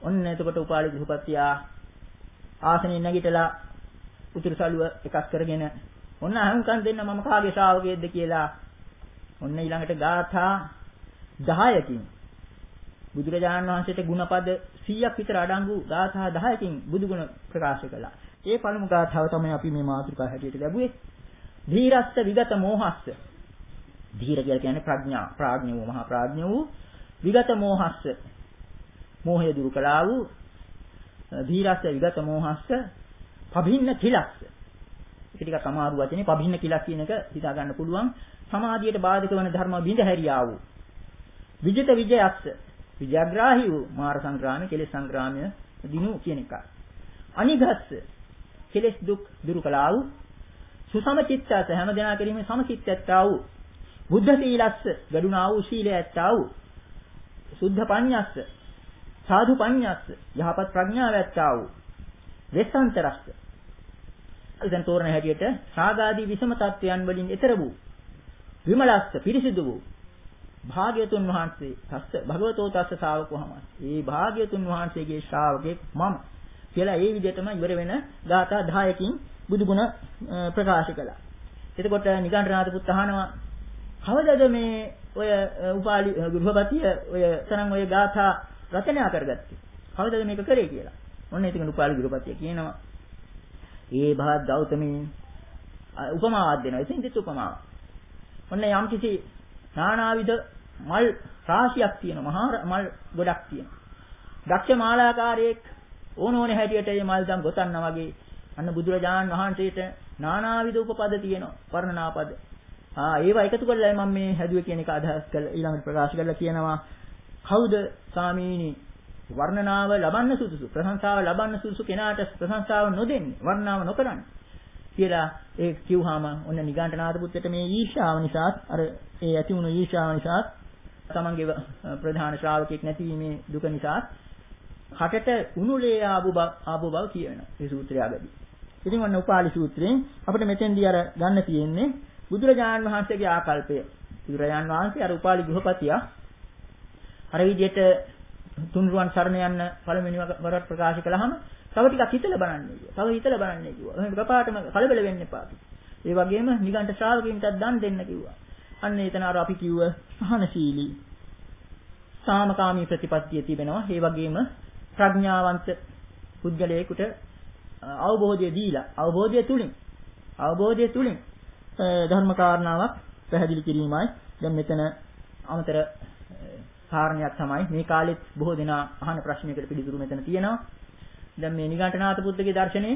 ඔන්න එතකොට උපාලි ගෘහපතියා ආසනෙ නැගිටලා උතුරු සළුව එකක් කරගෙන ඔන්න අහංකම් දෙන්න මම කාගේ ශ්‍රාවකයෙක්ද කියලා ඔන්න ඊළඟට ගාථා දහයකින් බුදුරජාණන් වහන්සේට ගුණපද සීයක් විතර අඩංගු ගාථා දහයකින් බුදුගුණ ප්‍රකාශ කළා. ඒ පළමු ගාථාව තමයි අපි මේ මාතෘකාව හැටියට ලැබුවේ. ධීරස්ස විගත මෝහස්ස. ධීර කියලා කියන්නේ ප්‍රඥා, ප්‍රඥ වූ මහා ප්‍රඥ වූ විගත මෝහස්ස. මෝහය දුරු කළා වූ ධීරස්ස විගත මෝහස්ස පබින්න කිලස්ස. ඒක ටිකක් අමාරු වචනේ. පබින්න කිලස් කියන එක හිතා ගන්න පුළුවන්. සමාධියට බාධක වන ධර්ම බිඳ හැරියා වූ විජිත විජයස්ස. විජයග්‍රාහී වූ මාර සංග්‍රාමයේ කෙලෙස් සංග්‍රාමය දිනු කියන එක. අනිගස්ස කෙලෙස් දුක් දුරු කළා වූ සුසමචිත්තස හැම දෙනා කෙරෙහිම සමචිත්තයත්තා වූ බුද්ධ සීලස්ස ගඩුණා වූ සීලයත්තා වූ සුද්ධ පඤ්ඤස්ස සාධු පඤ්ඤස්ස යහපත් ප්‍රඥාවත්තා වූ වෙස්සන්තරස්ස දැන් තෝරන හැටියට රාගාදී විසම තත්වයන් වලින් ඈතර වූ විමලස්ස පිරිසිදු වූ භාග්‍යතුන් වහන්සේ තස්ස භගවතෝ තස්ස ශාවකවම ඒ භාග්‍යතුන් වහන්සේගේ ශ්‍රාවකෙක් මම කියලා ඒ විදිහටම ඉවර වෙන ගාථා දහයකින් බුදුගුණ ප්‍රකාශ කළා. එතකොට නිගණ්ඨනාථ පුත් අහනවා කවදද මේ ඔය උපාලි ගෘහපතිය ඔය තරම් ඔය ගාථා රචනා කරගත්තේ? කවදද මේක කරේ කියලා. ඔන්න ඒකන උපාලි ගෘහපතිය කියනවා. ඒ භාග ගෞතමී උපමාවක් දෙනවා. ඉතින් දෙත් උපමාවක්. ඔන්න යම්කිසි නානාවිද මල් රාශියක් තියෙනවා. මහා මල් ගොඩක් තියෙනවා. දක්ෂ මාලාකාරයෙක් ඕන ඕනේ හැටියට මේ මල් දම් ගොතන්නා වගේ අන්න බුදුරජාණන් වහන්සේට නානාවිද උපපද තියෙනවා. වර්ණනාපද. ආ ඒවා එකතු කරලා මම මේ හැදුවේ කියන එක අදහස් කරලා ඊළඟට ප්‍රකාශ කරලා කියනවා කවුද සාමීනි වර්ණනාව ලබන්න සුදුසු ප්‍රශංසාව ලබන්න සුදුසු කෙනාට ප්‍රශංසාව නොදෙන්නේ වර්ණනාව නොකරන්නේ කියලා ඒ කිව්වහම ඔන්න නිගණ්ඨනාථ පුත්‍රට මේ ඊර්ෂාව නිසා අර ඒ ඇති වුණු ඊර්ෂාව නිසා තමන්ගේ ප්‍රධාන ශ්‍රාවකෙක් නැතිවීමේ දුක නිසා කටට උණුලේ ආපු බව ආපු බව කියනවා මේ සූත්‍රය අගදී. ඉතින් ඔන්න උපාලි සූත්‍රයෙන් අපිට මෙතෙන්දී අර ගන්න තියෙන්නේ බුදුරජාණන් වහන්සේගේ ආකල්පය. බුදුරජාණන් වහන්සේ අර උපාලි ගෘහපතියා අර විදිහට තුන්රුවන් සරණ යන්න පළවෙනි වරට ප්‍රකාශ කළාම තව ටිකක් හිතලා බලන්නේ කිව්වා. තව හිතලා බලන්නේ කිව්වා. එහෙනම් කපාටම කලබල වෙන්න එපා කිව්වා. ඒ වගේම නිගණ්ඨ ශ්‍රාවකයන්ටත් දන් දෙන්න කිව්වා. අන්න එතන අර අපි කිව්ව සහනශීලී සාමකාමී ප්‍රතිපත්තිය තිබෙනවා. ඒ වගේම ප්‍රඥාවන්ත පුද්ගලයෙකුට අවබෝධය දීලා අවබෝධය තුලින් අවබෝධය තුලින් ධර්ම කාරණාවක් පැහැදිලි කිරීමයි. දැන් මෙතන අමතර කාරණයක් තමයි මේ කාලෙත් බොහෝ දෙනා අහන ප්‍රශ්නයකට පිළිතුරු මෙතන තියෙනවා. දැන් මේ නිගණ්ඨනාථ පුත්‍රගේ දර්ශනේ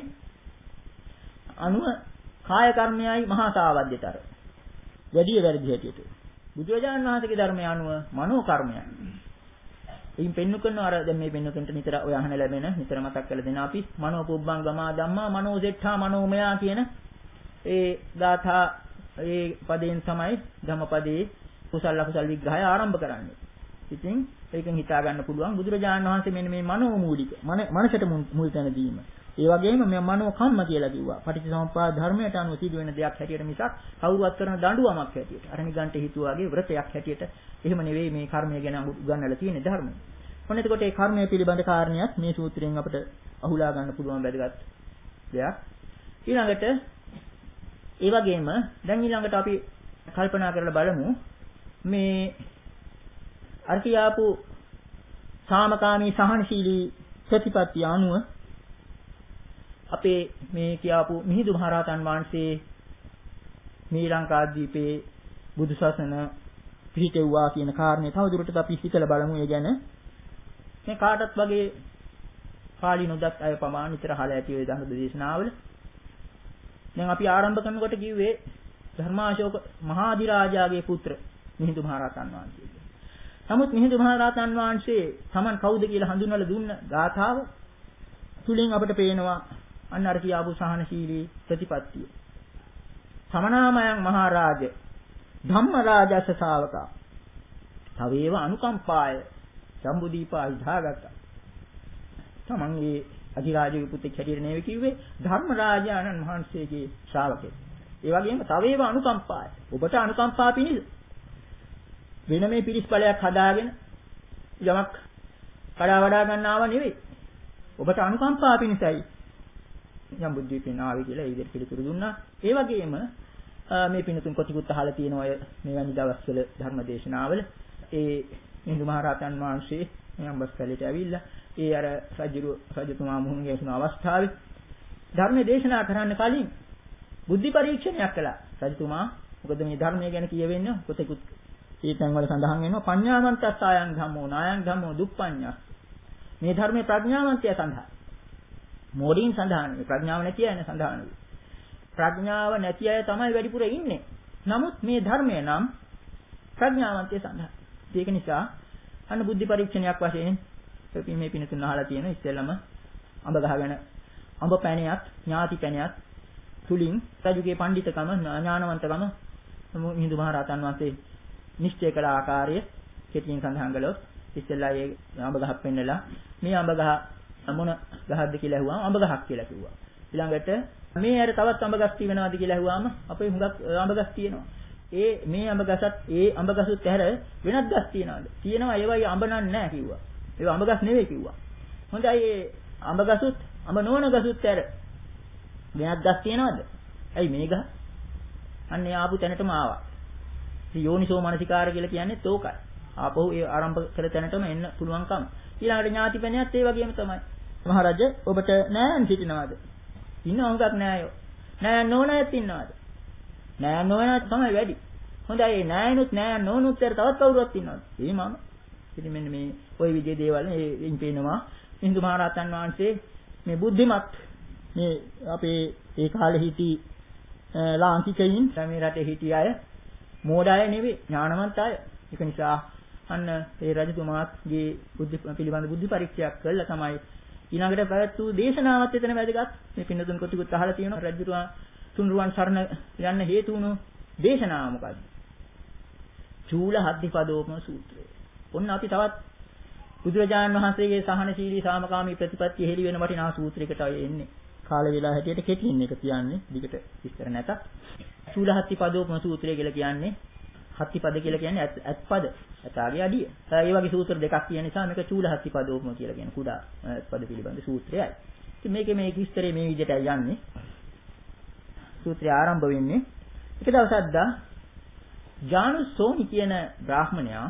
අනුව කාය කර්මයයි මහා සාවද්‍යතර වැඩි වැඩි හැටියට බුදුරජාණන් වහන්සේගේ ධර්මය අනුව මනෝ කර්මයයි. එයින් පෙන්නු කරන අර දැන් මේ පෙන්නුකන්ට නිතර ඔය අහන ලැබෙන නිතර මතක් කරලා දෙන අපි මනෝ පුබ්බංගමා ධම්මා මනෝ සෙට්ඨා මනෝමයා කියන ඒ ගාථා ඒ පදයෙන් තමයි ධම්මපදයේ කුසල අකුසල විග්‍රහය ආරම්භ කරන්නේ. ඉතින් ඒකෙන් හිතා ගන්න පුළුවන් බුදුරජාණන් වහන්සේ මෙන්න මේ මනෝ මූලික මනසට මුල් තැන දීම. ඒ වගේම මේ මනෝ කම්ම කියලා කිව්වා. පටිච්චසමුප්පාද ධර්මයට අනුව සිදු වෙන දෙයක් හැටියට මිසක් කවුරුවත් කරන දඬුවමක් හැටියට. අර නිගන්ට හිතුවාගේ වෘතයක් හැටියට එහෙම නෙවෙයි මේ කර්මය ගැන උගන්වලා තියෙන ධර්මය. මොන එතකොට මේ කර්මය පිළිබඳ කාරණයක් මේ සූත්‍රයෙන් අපිට අහුලා ගන්න පුළුවන් වැදගත් දෙයක්. ඊළඟට ඒ වගේම දැන් ඊළඟට අපි කල්පනා කරලා බලමු මේ අර කියාපු සාමකාමී සහනශීලී ප්‍රතිපත්තිය අනුව අපේ මේ කියාපු මිහිඳු මහරහතන් වහන්සේ මේ ලංකාද්වීපේ බුදු සසුන පිහිටෙව්වා කියන කාරණේ තවදුරටත් අපි හිතලා බලමු. ඒ ගැන මේ කාටත් වගේ පාළි නොදත් අය පමණ නිතර අහලා ඇති ඔය ධර්ම දේශනාවල දැන් අපි ආරම්භ කරනකොට කිව්වේ ධර්මාශෝක මහාධිරාජාගේ පුත්‍ර මිහිඳු මහරහතන් වහන්සේ. නමුත් මිහිඳු මහරහතන් වහන්සේ Taman කවුද කියලා හඳුන්වලා දුන්න ගාථාව තුලින් අපිට පේනවා අන්න අර කියාපු සහනශීලී ප්‍රතිපත්තිය. සමනාමයන් මහරජ ධම්මරාජස ශාවකා තවේව අනුකම්පාය සම්බුදීපා විධාගත. තමන්ගේ අධිරාජගේ පුතෙක් හැටියට නෙවෙයි කිව්වේ ධර්මරාජානන් වහන්සේගේ ශ්‍රාවකෙක්. ඒ වගේම තවේව අනුකම්පාය. ඔබට අනුකම්පා පිණිස වෙන මේ පිරිස් බලයක් හදාගෙන යමක් කඩා වඩා ගන්නව නෙවෙයි. ඔබට අනුකම්පා පිණිසයි ජම්බුද්වීපෙන් ආවේ කියලා ඒ විදිහට පිළිතුරු දුන්නා. ඒ වගේම මේ පින්තුන් කොටිකුත් අහලා තියෙනවා අය මෙවැනි දවස්වල ධර්ම දේශනාවල ඒ මිහිඳු මහරහතන් වහන්සේ මේ අම්බස්කලේට ඇවිල්ලා ඒ අර රජු රජතුමා මුහුණ ගැසුණු අවස්ථාවේ ධර්ම දේශනා කරන්න කලින් බුද්ධි පරීක්ෂණයක් කළා. රජතුමා මොකද මේ ධර්මය ගැන කියවෙන්නේ කොටිකුත් ඒ තැන්වල සඳහන් වෙනවා පඤ්ඤාවන්තස් ආයන් ධම්මෝ නායන් ධම්මෝ දුප්පඤ්ඤස්. මේ ධර්මයේ ප්‍රඥාවන්තය සඳහා මෝඩින් සඳහන් මේ ප්‍රඥාව නැති අය සඳහන් ප්‍රඥාව නැති අය තමයි වැඩිපුර ඉන්නේ. නමුත් මේ ධර්මය නම් ප්‍රඥාවන්තය සඳහා. ඒක නිසා අන්න බුද්ධි පරීක්ෂණයක් වශයෙන් මේ පිනතුන් අහලා තියෙන ඉස්සෙල්ලම අඹ ගහගෙන අඹ පැණියත් ඥාති පැණියත් තුලින් රජුගේ පඬිතකම ඥානවන්තකම මිහිඳු මහ රහතන් වහන්සේ නිශ්චය කළ ආකාරය කෙටියෙන් සඳහන් කළොත් ඉස්සෙල්ලා ඒ අඹ ගහක් පෙන්නලා මේ අඹ ගහ මොන ගහක්ද කියලා ඇහුවාම අඹ ගහක් කියලා කිව්වා. ඊළඟට මේ ඇර තවත් අඹ ගස් තියෙනවද කියලා ඇහුවාම අපේ හුඟක් අඹ ගස් තියෙනවා. ඒ මේ අඹ ගසත් ඒ අඹ ගසුත් ඇර වෙනත් ගස් තියෙනවද? තියෙනවා ඒවයි අඹ නෑ කිව්වා. ඒවා අඹ ගස් නෙවෙයි කිව්වා. හොඳයි ඒ අඹ ගසුත් අඹ නොවන ගසුත් ඇර වෙනත් ගස් තියෙනවද? ඇයි මේ ගහ? අන්න ඒ ආපු තැනටම ආවා. යෝනිසෝ මනසිකාර කියලා කියන්නේ තෝකයි. ආපහු ඒ ආරම්භ කළ තැනටම එන්න පුළුවන්කම. ඊළඟට ඥාති පැණියත් ඒ වගේම තමයි. මහරජ ඔබට නෑන් සිටිනවද? ඉන්න හුඟක් නෑයෝ. නෑන් නොනෑත් ඉන්නවද? නෑන් නොනෑත් තමයි වැඩි. හොඳයි ඒ නෑනුත් නෑන් නොනුත් තවත් කවුරුවත් ඉන්නවද? ඒ මම. ඉතින් මෙන්න මේ ওই විදිහේ දේවල් මේ පේනවා. හින්දු මහරහතන් වහන්සේ මේ බුද්ධිමත් මේ අපේ ඒ කාලේ හිටි ලාංකිකයින් මේ රටේ හිටි අය මෝඩ අය නෙවෙයි ඥානවන්ත අය. ඒක නිසා අන්න ඒ රජතුමාගේ බුද්ධි පිළිබඳ බුද්ධි පරීක්ෂයක් කළා තමයි ඊළඟට පැවැත් වූ දේශනාවත් එතන වැදගත්. මේ පින්නතුන් කොටිකුත් අහලා තියෙනවා රජතුමා තුන්රුවන් සරණ යන්න හේතු වුණු දේශනාව මොකද්ද? චූල හද්දිපදෝපම සූත්‍රය. ඔන්න අපි තවත් බුදුරජාණන් වහන්සේගේ සහනශීලී සාමකාමී ප්‍රතිපත්තිය හෙළි වෙන වටිනා සූත්‍රයකට අය එන්නේ. කාල වේලා හැටියට කෙටියෙන් එක කියන්නේ දිගට විස්තර නැත. චූල හද්දිපදෝපම සූත්‍රය කියලා කියන්නේ හත්තිපද කියලා කියන්නේ අත්පද. අතාගේ අඩිය. ඒ වගේ සූත්‍ර දෙකක් තියෙන නිසා මේක චූල හත්තිපදෝපම කියලා කියන කුඩා අත්පද පිළිබඳ සූත්‍රයයි. ඉතින් මේකේ මේ විස්තරේ මේ විදිහටයි යන්නේ. සූත්‍රය ආරම්භ වෙන්නේ එක දවසක් දා ජානුසෝනි කියන බ්‍රාහ්මණයා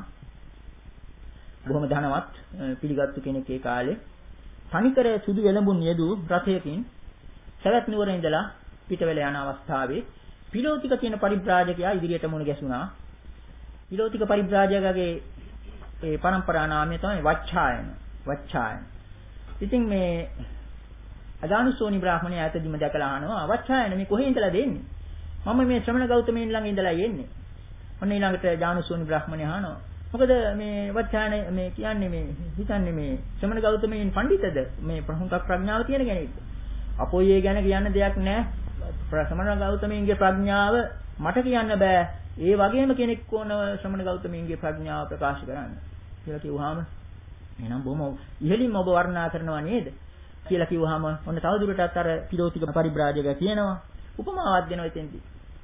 බොහොම ධනවත් පිළිගත්තු කෙනෙක් ඒ කාලේ තනිකර සුදු එළඹුන් යෙදූ රථයකින් සවැත් නුවර ඉඳලා පිටවෙල යන අවස්ථාවේ පිලෝතික කියන පරිබ්‍රාජකයා ඉදිරියට මුණ ගැසුණා. පිලෝතික පරිබ්‍රාජකගේ ඒ පරම්පරා නාමය තමයි වච්ඡායන. වච්ඡායන. ඉතින් මේ අදානුසෝනි බ්‍රාහ්මණයා ඇතදීම දැකලා අහනවා වච්ඡායන මේ කොහේ ඉඳලාද එන්නේ? මම මේ ශ්‍රමණ ගෞතමයන් ළඟ ඉඳලා එන්නේ. ඔන්න ඊළඟට ජානුසෝනි බ්‍රාහ්මණයා අහනවා මොකද මේ වච්ඡායන මේ කියන්නේ මේ හිතන්නේ මේ ශ්‍රමණ ගෞතමයන් පඬිතද මේ ප්‍රහුණක ප්‍රඥාව තියෙන කෙනෙක්ද? අපොයි ඒ ගැන කියන්න දෙයක් නැහැ. ශ්‍රමණ ගෞතමයන්ගේ ප්‍රඥාව මට කියන්න බෑ. ඒ වගේම කෙනෙක් ඕන ශ්‍රමණ ගෞතමයන්ගේ ප්‍රඥාව ප්‍රකාශ කරන්න. කියලා කිව්වහම එහෙනම් බොහොම ඉහළින්ම ඔබ වර්ණනා කරනවා නේද? කියලා කිව්වහම ඔන්න තවදුරටත් අර පිලෝතික පරිබ්‍රාජක කියනවා උපමාවක් දෙනවා එතෙන්දී.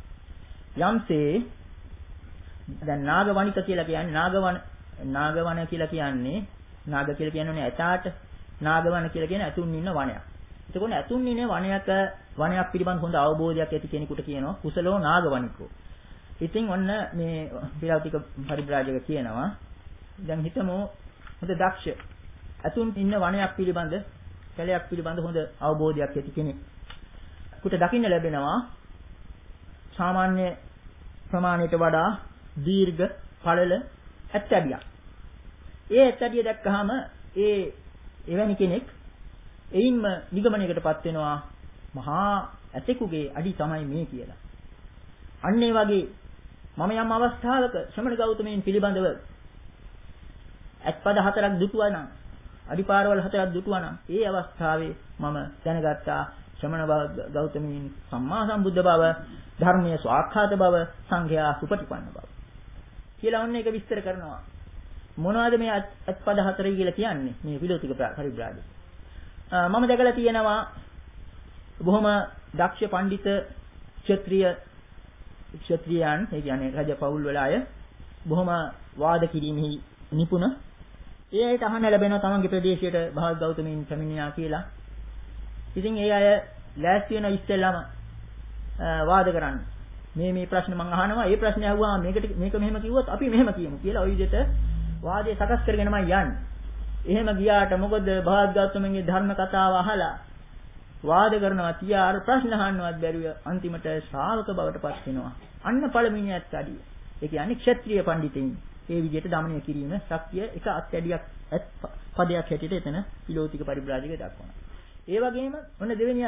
යම්සේ දැන් නාගවණික කියලා කියන්නේ නාගවන නාගවන කියලා කියන්නේ නාග කියලා කියන්නේ ඇතාට නාගවන කියලා කියන්නේ ඇතුන් ඉන්න වනයක්. එතකොට ඇතුන් ඉන්නේ වනයක වනයක් පිළිබඳ හොඳ අවබෝධයක් ඇති කෙනෙකුට කියනවා කුසලෝ නාගවණිකෝ. ඉතින් ඔන්න මේ පිලෝතික පරිබ්‍රාජක කියනවා දැන් හිතමු හොඳ දක්ෂ ඇතුන් ඉන්න වනයක් පිළිබඳ කැලයක් පිළිබඳ හොඳ අවබෝධයක් ඇති කෙනෙක්. කුට දකින්න ලැබෙනවා සාමාන්‍ය ප්‍රමාණයට වඩා දීර්ඝ පළල ඇත්තඩියක්. ඒ ඇත්තඩිය දැක්කහම ඒ එවැනි කෙනෙක් එයින්ම නිගමනයකටපත් වෙනවා මහා ඇතෙකුගේ අඩි තමයි මේ කියලා. අන්න ඒ වගේ මම යම් අවස්ථාවක ශ්‍රමණ ගෞතමයන් පිළිබඳව අත්පද හතරක් දුටුවා නම් අඩිපාරවල් හතරක් දුටුවා නම් ඒ අවස්ථාවේ මම දැනගත්තා ශ්‍රමණ ගෞතමයන් සම්මා සම්බුද්ධ බව ධර්මයේ ස්වාක්ඛාත බව සංඝයා සුපටිපන්න බව කියලා ඔන්න ඒක විස්තර කරනවා. මොනවද මේ අත්පද හතරයි කියලා කියන්නේ මේ පිලෝතික පරිබ්‍රාජක. මම දැකලා තියෙනවා බොහොම දක්ෂ පඬිත ක්ෂත්‍රීය ක්ෂත්‍රියයන් ඒ කියන්නේ රජ පවුල් වල අය බොහොම වාද කිරීමෙහි නිපුණ ඒ අයට අහන්න ලැබෙනවා තමන්ගේ ප්‍රදේශයට භාග ගෞතමීන් පැමිණියා කියලා. ඉතින් ඒ අය ලෑස්ති වෙන ඉස්සෙල්ලාම වාද කරන්න. මේ මේ ප්‍රශ්න මම අහනවා. ඒ ප්‍රශ්නේ අහුවාම මේකට මේක මෙහෙම කිව්වොත් අපි මෙහෙම කියමු කියලා ওই විදිහට වාදේ සකස් කරගෙනම යන්නේ. එහෙම ගියාට මොකද භාග ගෞතමීන්ගේ ධර්ම කතාව අහලා වාද කරනවා තියා අර ප්‍රශ්න අහන්නවත් බැරිව අන්තිමට ශ්‍රාවක බවට පත් වෙනවා. අන්න පළමිනියත් අඩිය. ඒ කියන්නේ ක්ෂත්‍රීය පඬිතුන් ඒ විදිහට දමනය කිරීම ශක්තිය එක අත්‍යඩියක් පදයක් හැටියට එතන පිලෝතික පරිබ්‍රාජකය දක්වනවා. ඒ වගේම ඔන්න දෙවෙනි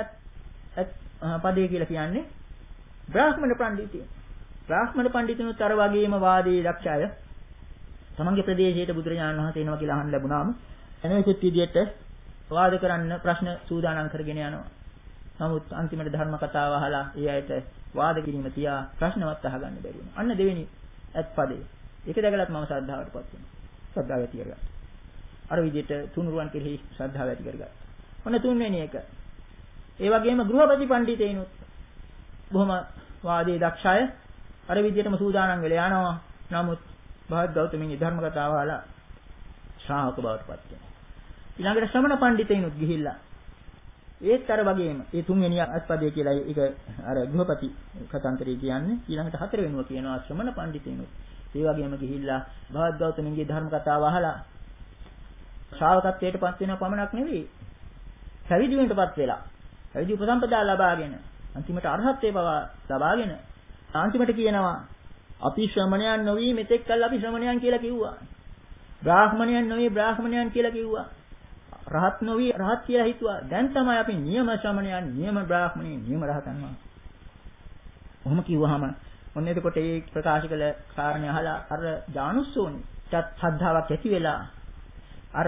පදේ කියලා කියන්නේ බ්‍රාහ්මණ පඬිතුන්. බ්‍රාහ්මණ පඬිතුනුත් අර වගේම වාදයේ දක්ෂය. තමන්ගේ ප්‍රදේශයට බුදුරජාණන් වහන්සේ එනවා කියලා අහන්න ලැබුණාම එනවෙකුත් විදිහට වාද කරන්න ප්‍රශ්න සූදානම් කරගෙන යනවා. නමුත් අන්තිමට ධර්ම කතාව අහලා ඒ අයට වාද කිරීම තියා ප්‍රශ්නවත් අහගන්න බැරි වෙනවා. අන්න දෙවෙනි අත්පදේ. ඒක දැකලත් මම ශ්‍රද්ධාවටපත් වෙනවා. ශ්‍රද්ධාව ඇති කරගත්තා. අර විදිහට තුනුරුවන් කෙරෙහි ශ්‍රද්ධාව ඇති කරගත්තා. ඔන්න තුන්වෙනි එක. ඒ වගේම ගෘහපති පඬිතේනොත් බොහොම වාදයේ දක්ෂය. අර විදිහටම සූදානම් වෙලා යනවා. නමුත් භාග ගෞතමීන්ගේ ධර්ම කතාව අහලා ශ්‍රාවක බවට පත් වෙනවා. ඊළඟට ශ්‍රමණ පඬිතේනොත් ගිහිල්ලා ඒත් අර වගේම ඒ තුන්වෙනි අත්පදේ කියලා ඒක අර ගෘහපති කතන්තරේ කියන්නේ ඊළඟට හතරවෙනුව කියනවා ශ්‍රමණ පඬිතේනොත් ඒ වගේම ගිහිල්ලා භාග ගෞතමීන්ගේ ධර්ම කතාව අහලා ශ්‍රාවකත්වයට පත් වෙනව පමණක් නෙවෙයි පැවිදි වෙන්නටපත් වෙලා පැවිදි උපසම්පදා ලබාගෙන අන්තිමට අරහත්ත්වේ පවා ලබාගෙන අන්තිමට කියනවා අපි ශ්‍රමණයන් නොවි මෙතෙක් කල් අපි ශ්‍රමණයන් කියලා කිව්වා. බ්‍රාහ්මණයන් නොවි බ්‍රාහ්මණයන් කියලා කිව්වා. රහත් නොවි රහත් කියලා හිතුවා. දැන් තමයි අපි නියම ශ්‍රමණයන්, නියම බ්‍රාහ්මණයන්, නියම රහතන් වහන්සේ. ඔහොම කිව්වහම ඔන්න එතකොට මේ ප්‍රකාශ කළ කාරණේ අහලා අර ජානුස්සෝනිට ශ්‍රද්ධාවක් ඇති වෙලා අර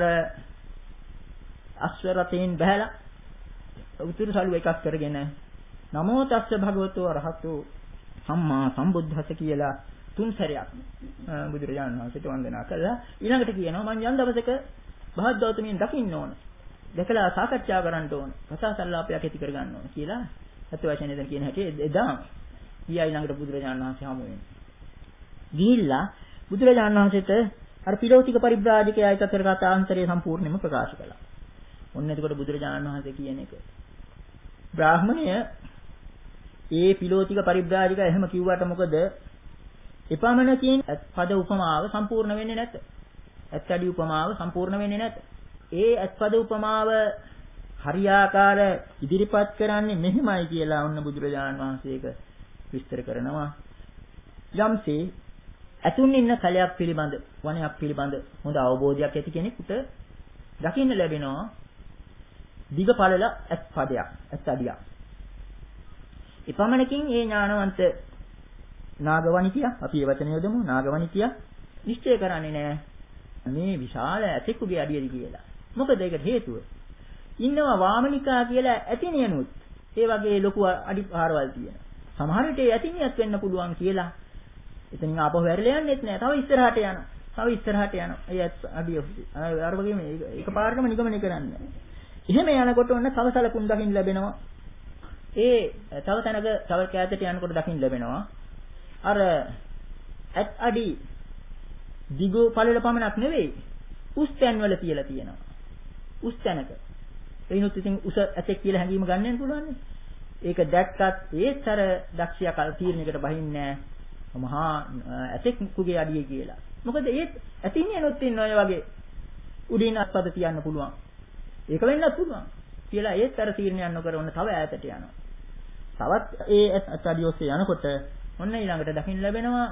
අස්වරතෙන් බහැලා උතුරු සළුව එකක් කරගෙන නමෝ තස්ස භගවතෝ අරහතෝ සම්මා සම්බුද්දස්ස කියලා තුන් සැරයක් බුදුරජාණන් වහන්සේට වන්දනා කළා. ඊළඟට කියනවා මම යම් දවසක භාග ගෞතමයන් දකින්න ඕන. දැකලා සාකච්ඡා කරන්න ඕන. කතා සංලාපයක් ඇති කර ගන්න ඕන කියලා අත වචනේ දැන් කියන හැටි එදා ගියා ඊළඟට බුදුරජාණන් වහන්සේ හමු වෙනවා. ගිහිල්ලා බුදුරජාණන් වහන්සේට අර පිලෝතික පරිබ්‍රාජකයා එක්ක අතර කතාන්තරය සම්පූර්ණයෙන්ම ප්‍රකාශ කළා. ඔන්න එතකොට බුදුරජාණන් වහන්සේ කියන එක බ්‍රාහ්මණය ඒ පිලෝතික පරිබ්‍රාජකයා එහෙම කිව්වට මොකද එපමණකින් පද උපමාව සම්පූර්ණ වෙන්නේ නැත. ඇත්තඩි උපමාව සම්පූර්ණ වෙන්නේ නැත. ඒ අත්පද උපමාව හරියාකාර ඉදිරිපත් කරන්නේ මෙහිමයි කියලා ඔන්න බුදුරජාණන් වහන්සේ ඒක විස්තර කරනවා. යම්සේ ඇතුන් ඉන්න කලයක් පිළිබඳ වණයක් පිළිබඳ හොඳ අවබෝධයක් ඇති කෙනෙකුට දකින්න ලැබෙනවා දිග පළල අත්පදයක් අත්අඩියක්. එපමණකින් ඒ ඥානවන්ත නාගවණිතිය අපි ඒ වචනේ යොදමු නාගවණිතිය නිශ්චය කරන්නේ නැහැ මේ විශාල ඇතෙකුගේ අඩියද කියලා. මොකද ඒකට හේතුව ඉන්නවා වාමනිකා කියලා ඇතිනියනුත් ඒ වගේ ලොකු අඩි පාරවල් තියෙන. සමහර විට ඇතිනියක් වෙන්න පුළුවන් කියලා එතනින් ආපහු හැරිලා යන්නෙත් නෑ. තව ඉස්සරහට යනවා. තව ඉස්සරහට යනවා. ඒ අඩිය අර වගේම එකපාරටම නිගමනය කරන්නේ. එහෙම යනකොට ඔන්න තව සලකුණු දකින්න ලැබෙනවා. ඒ තව තැනක තව කෑතට යනකොට දකින්න ලැබෙනවා. අර ඇත් අඩි දිගු පළල පමණක් නෙවෙයි උස් තැන් වල තියලා තියෙනවා. උස් තැනක. එයිනුත් ඉතින් උස ඇතෙක් කියලා හැඟීම ගන්න පුළුවන් නේ. ඒක දැක්කත් ඒතර දක්ෂයා කල් තීරණයකට බහින්නේ නැහැ. මහා ඇතෙක්කුගේ අඩිය කියලා. මොකද ඒ ඇතින්නේනොත් ඉන්න ඔය වගේ උඩින් අත්පද තියන්න පුළුවන්. ඒක වෙන්නත් පුළුවන්. කියලා ඒතර තීරණයක් නොකර ඔන්න තව ඈතට යනවා. තවත් ඒ අත්අඩිය ඔස්සේ යනකොට ඔන්න ඊළඟට දකින්න ලැබෙනවා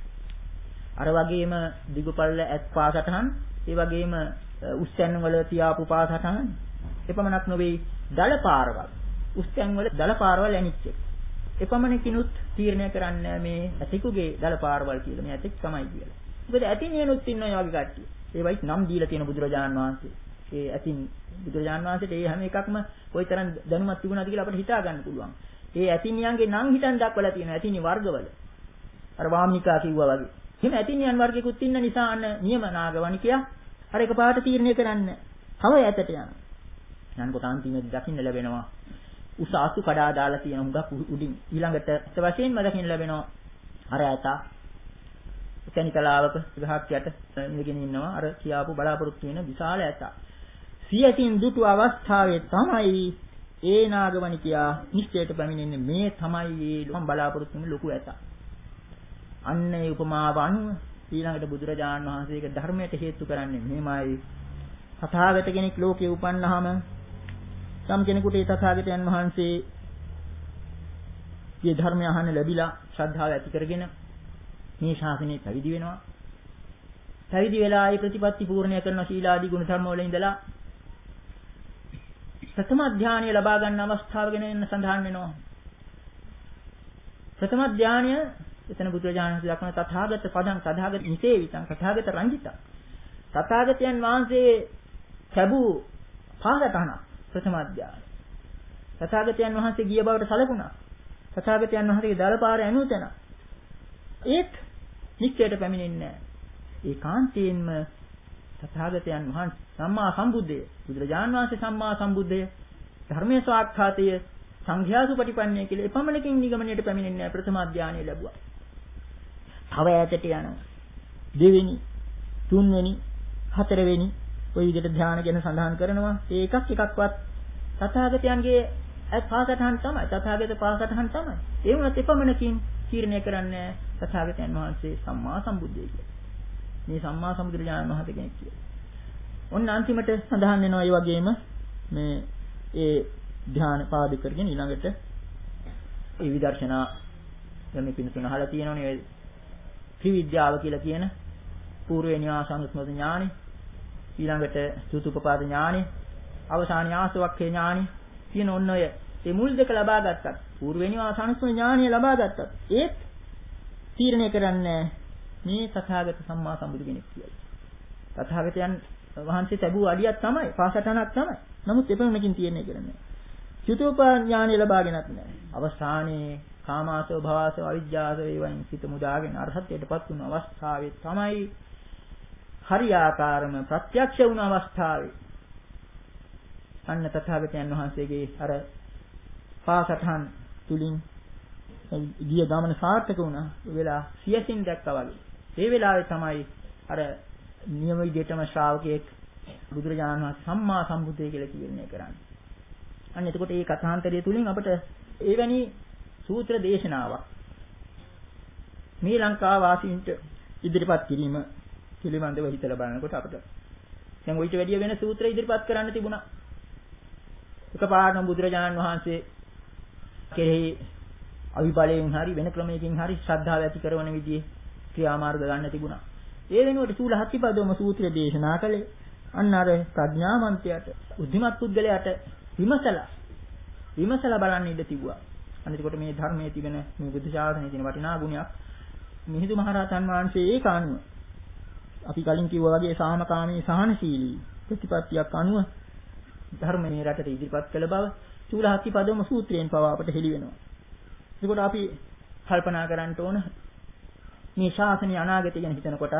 අර වගේම දිගුපල්ල ඇත් පාසටහන් ඒ වගේම උස්තැන් වල තියාපු පාසටහන් එපමණක් නොවේ දල පාරවල් උස්තැන් වල දල පාරවල් ඇනිච්ච එපමණකිනුත් තීරණය කරන්නේ මේ ඇතිකුගේ දල පාරවල් කියලා මේ ඇතික් තමයි කියලා. මොකද ඇතිනියනුත් ඉන්න ඔය වගේ කට්ටිය. ඒවයිත් නම් දීලා තියෙන බුදුරජාණන් වහන්සේ. ඒ ඇතින් බුදුරජාණන් වහන්සේට ඒ හැම එකක්ම කොයිතරම් දැනුමක් තිබුණාද කියලා අපිට හිතා ගන්න පුළුවන්. ඒ ඇතිනියන්ගේ නම් හිතන් දක්වලා තියෙනවා ඇතිනි වර්ගවල. අර වාමනිකා කිව්වා වගේ. එහෙම ඇතිනියන් වර්ගිකුත් ඉන්න නිසා අන්න නියම නාගවණිකයා අර එකපාරට තීරණය කරන්න තව ඈතට යනවා. යනකොට අන්තිමේදී දකින්න ලැබෙනවා උස අසු කඩා දාලා තියෙන හුඟක් උඩින් ඊළඟට අත වශයෙන්ම දකින්න ලැබෙනවා අර ඈත තනිකලාවක ගහක් යට ඉඳගෙන ඉන්නවා අර කියාපු බලාපොරොත්තු වෙන විශාල ඇතා. සියතින් දුටු අවස්ථාවේ තමයි ඒ නාගවණිකයා නිශ්චයට පැමිණෙන්නේ මේ තමයි ඒ බලාපොරොත්තු වෙන ලොකු ඇතා. අන්න ඒ උපමාව අනුව ඊළඟට බුදුරජාණන් වහන්සේගේ ධර්මයට හේතු කරන්නේ මෙහෙමයි. තථාගත කෙනෙක් ලෝකේ උපන්නාම සම් කෙනෙකුට ඒ තථාගතයන් වහන්සේ මේ ධර්මය අහන්න ලැබිලා ශ්‍රද්ධාව ඇති කරගෙන මේ ශාසනය පැවිදි වෙනවා. පැවිදි වෙලා ඒ ප්‍රතිපත්ති පූර්ණය කරන ශීලාදී ගුණ ධර්ම වල ඉඳලා ප්‍රථම ධානය ලබා ගන්න අවස්ථාව ගැන එන්න සඳහන් වෙනවා. ප්‍රථම ධානය එතන බුදුරජාණන් වහන්සේ දක්වන තථාගත පදං තථාගත නිසේවිතං තථාගත රංජිතං තථාගතයන් වහන්සේ ලැබූ පාදතන ප්‍රථම ධානය. තථාගතයන් වහන්සේ ගිය බවට සැලකුණා. තථාගතයන් වහන්සේගේ දලපාරේ ඇනුතන ඒත් නිශ්චයට පැමිණෙන්නේ නැහැ. ඒකාන්තයෙන්ම තථාගතයන් වහන්සේ සම්මා සම්බුද්ධය බුදුරජාණන් වහන්සේ සම්මා සම්බුද්ධය ධර්මයේ සාක්ෂාතය සංඝයාසුපටිපන්නය කියලා එපමණකින් නිගමනයට පැමිණෙන්නේ නැහැ. ප්‍රථම ධානය ලැබුවා. තව ඈතට යනවා. දෙවෙනි, තුන්වෙනි, හතරවෙනි ඔය විදිහට ධානය ගැන සඳහන් කරනවා. ඒ එකක් එකක්වත් තථාගතයන්ගේ පාසටහන් තමයි. තථාගත පාසටහන් තමයි. ඒ වුණත් එපමණකින් තීරණය කරන්නේ තථාගතයන් වහන්සේ සම්මා සම්බුද්ධය කියලා. මේ සම්මා සම්බුදුරජාණන් වහන්සේ කෙනෙක් කියලා. ඔන්න අන්තිමට සඳහන් වෙනවා ඒ වගේම මේ ඒ ධ්‍යාන පාද කරගෙන ඊළඟට ඒ විදර්ශනා යමි පිණුතුන අහලා තියෙනවනේ ත්‍රිවිද්‍යාව කියලා කියන పూర్ව න්‍යාසානුස්මත ඥානෙ ඊළඟට සුතුපපාද ඥානෙ අවසාන ආසවක්ඛේ ඥානෙ කියන ඔන්න ඔය මේ මුල් දෙක ලබා ගත්තත් పూర్ව න්‍යාසානුස්මත ඥානෙ ලබා ගත්තත් ඒත් තීරණය කරන්නේ මේ තථාගත සම්මා සම්බුදු කෙනෙක් කියලා. තථාගතයන් වහන්සේ ලැබුව අඩියක් තමයි පාසටහනක් තමයි. නමුත් එපමණකින් තීරණය කරන්නේ. චතුපඥානෙ ලබාගෙනත් නැහැ. අවසානයේ කාමාසව භවසව අවිජ්ජාසව වයින් සිත මුදාගෙන අරහත්ත්වයටපත් වුණු අවස්ථාවේ තමයි හරියාකාරම ප්‍රත්‍යක්ෂ වුණු අවස්ථාවේ අන්න තථාගතයන් වහන්සේගේ අර පාසටහන් තුලින් ගිය ගමන සාර්ථක වුණා. ඒ වෙලාව සියසින් දැක්කා වගේ. ඒ වෙලාවේ තමයි අර නියම විදිහටම ශ්‍රාවකයෙක් බුදුරජාණන් වහන්සේ සම්මා සම්බුද්ධය කියලා කියන්නේ කරන්නේ. අන්න එතකොට මේ කථාන්තරය තුලින් අපිට එවැනි සූත්‍ර දේශනාවක් මේ ලංකා වාසීන්ට ඉදිරිපත් කිරීම පිළිබඳව හිතලා බලනකොට අපිට දැන් ඔයිට වැඩිය වෙන සූත්‍ර ඉදිරිපත් කරන්න තිබුණා. එකපාරටම බුදුරජාණන් වහන්සේ කෙරෙහි අවිපලයෙන් හරි වෙන ක්‍රමයකින් හරි ශ්‍රද්ධාව ඇති කරන විදිහේ ක්‍රියාමාර්ග ගන්න තිබුණා. ඒ වෙනුවට සූල හත්තිපදවම සූත්‍රය දේශනා කළේ අන්න අර ප්‍රඥාවන්තයාට උද්ධිමත් පුද්ගලයාට විමසලා විමසලා බලන්න ඉඩ තිබුණා. අනිතකොට මේ ධර්මයේ තිබෙන මේ බුද්ධ ශාසනයේ තියෙන වටිනා ගුණයක් මිහිඳු මහරහතන් වහන්සේ ඒක අනුව අපි කලින් කිව්වා වගේ සාමකාමී සහනශීලී ප්‍රතිපත්තියක් අනුව ධර්මයේ රටට ඉදිරිපත් කළ බව සූල හත්තිපදවම සූත්‍රයෙන් පවා අපට හෙළි වෙනවා. ඒකට අපි කල්පනා කරන්න ඕන මේ ශාසනීය අනාගතය ගැන හිතනකොට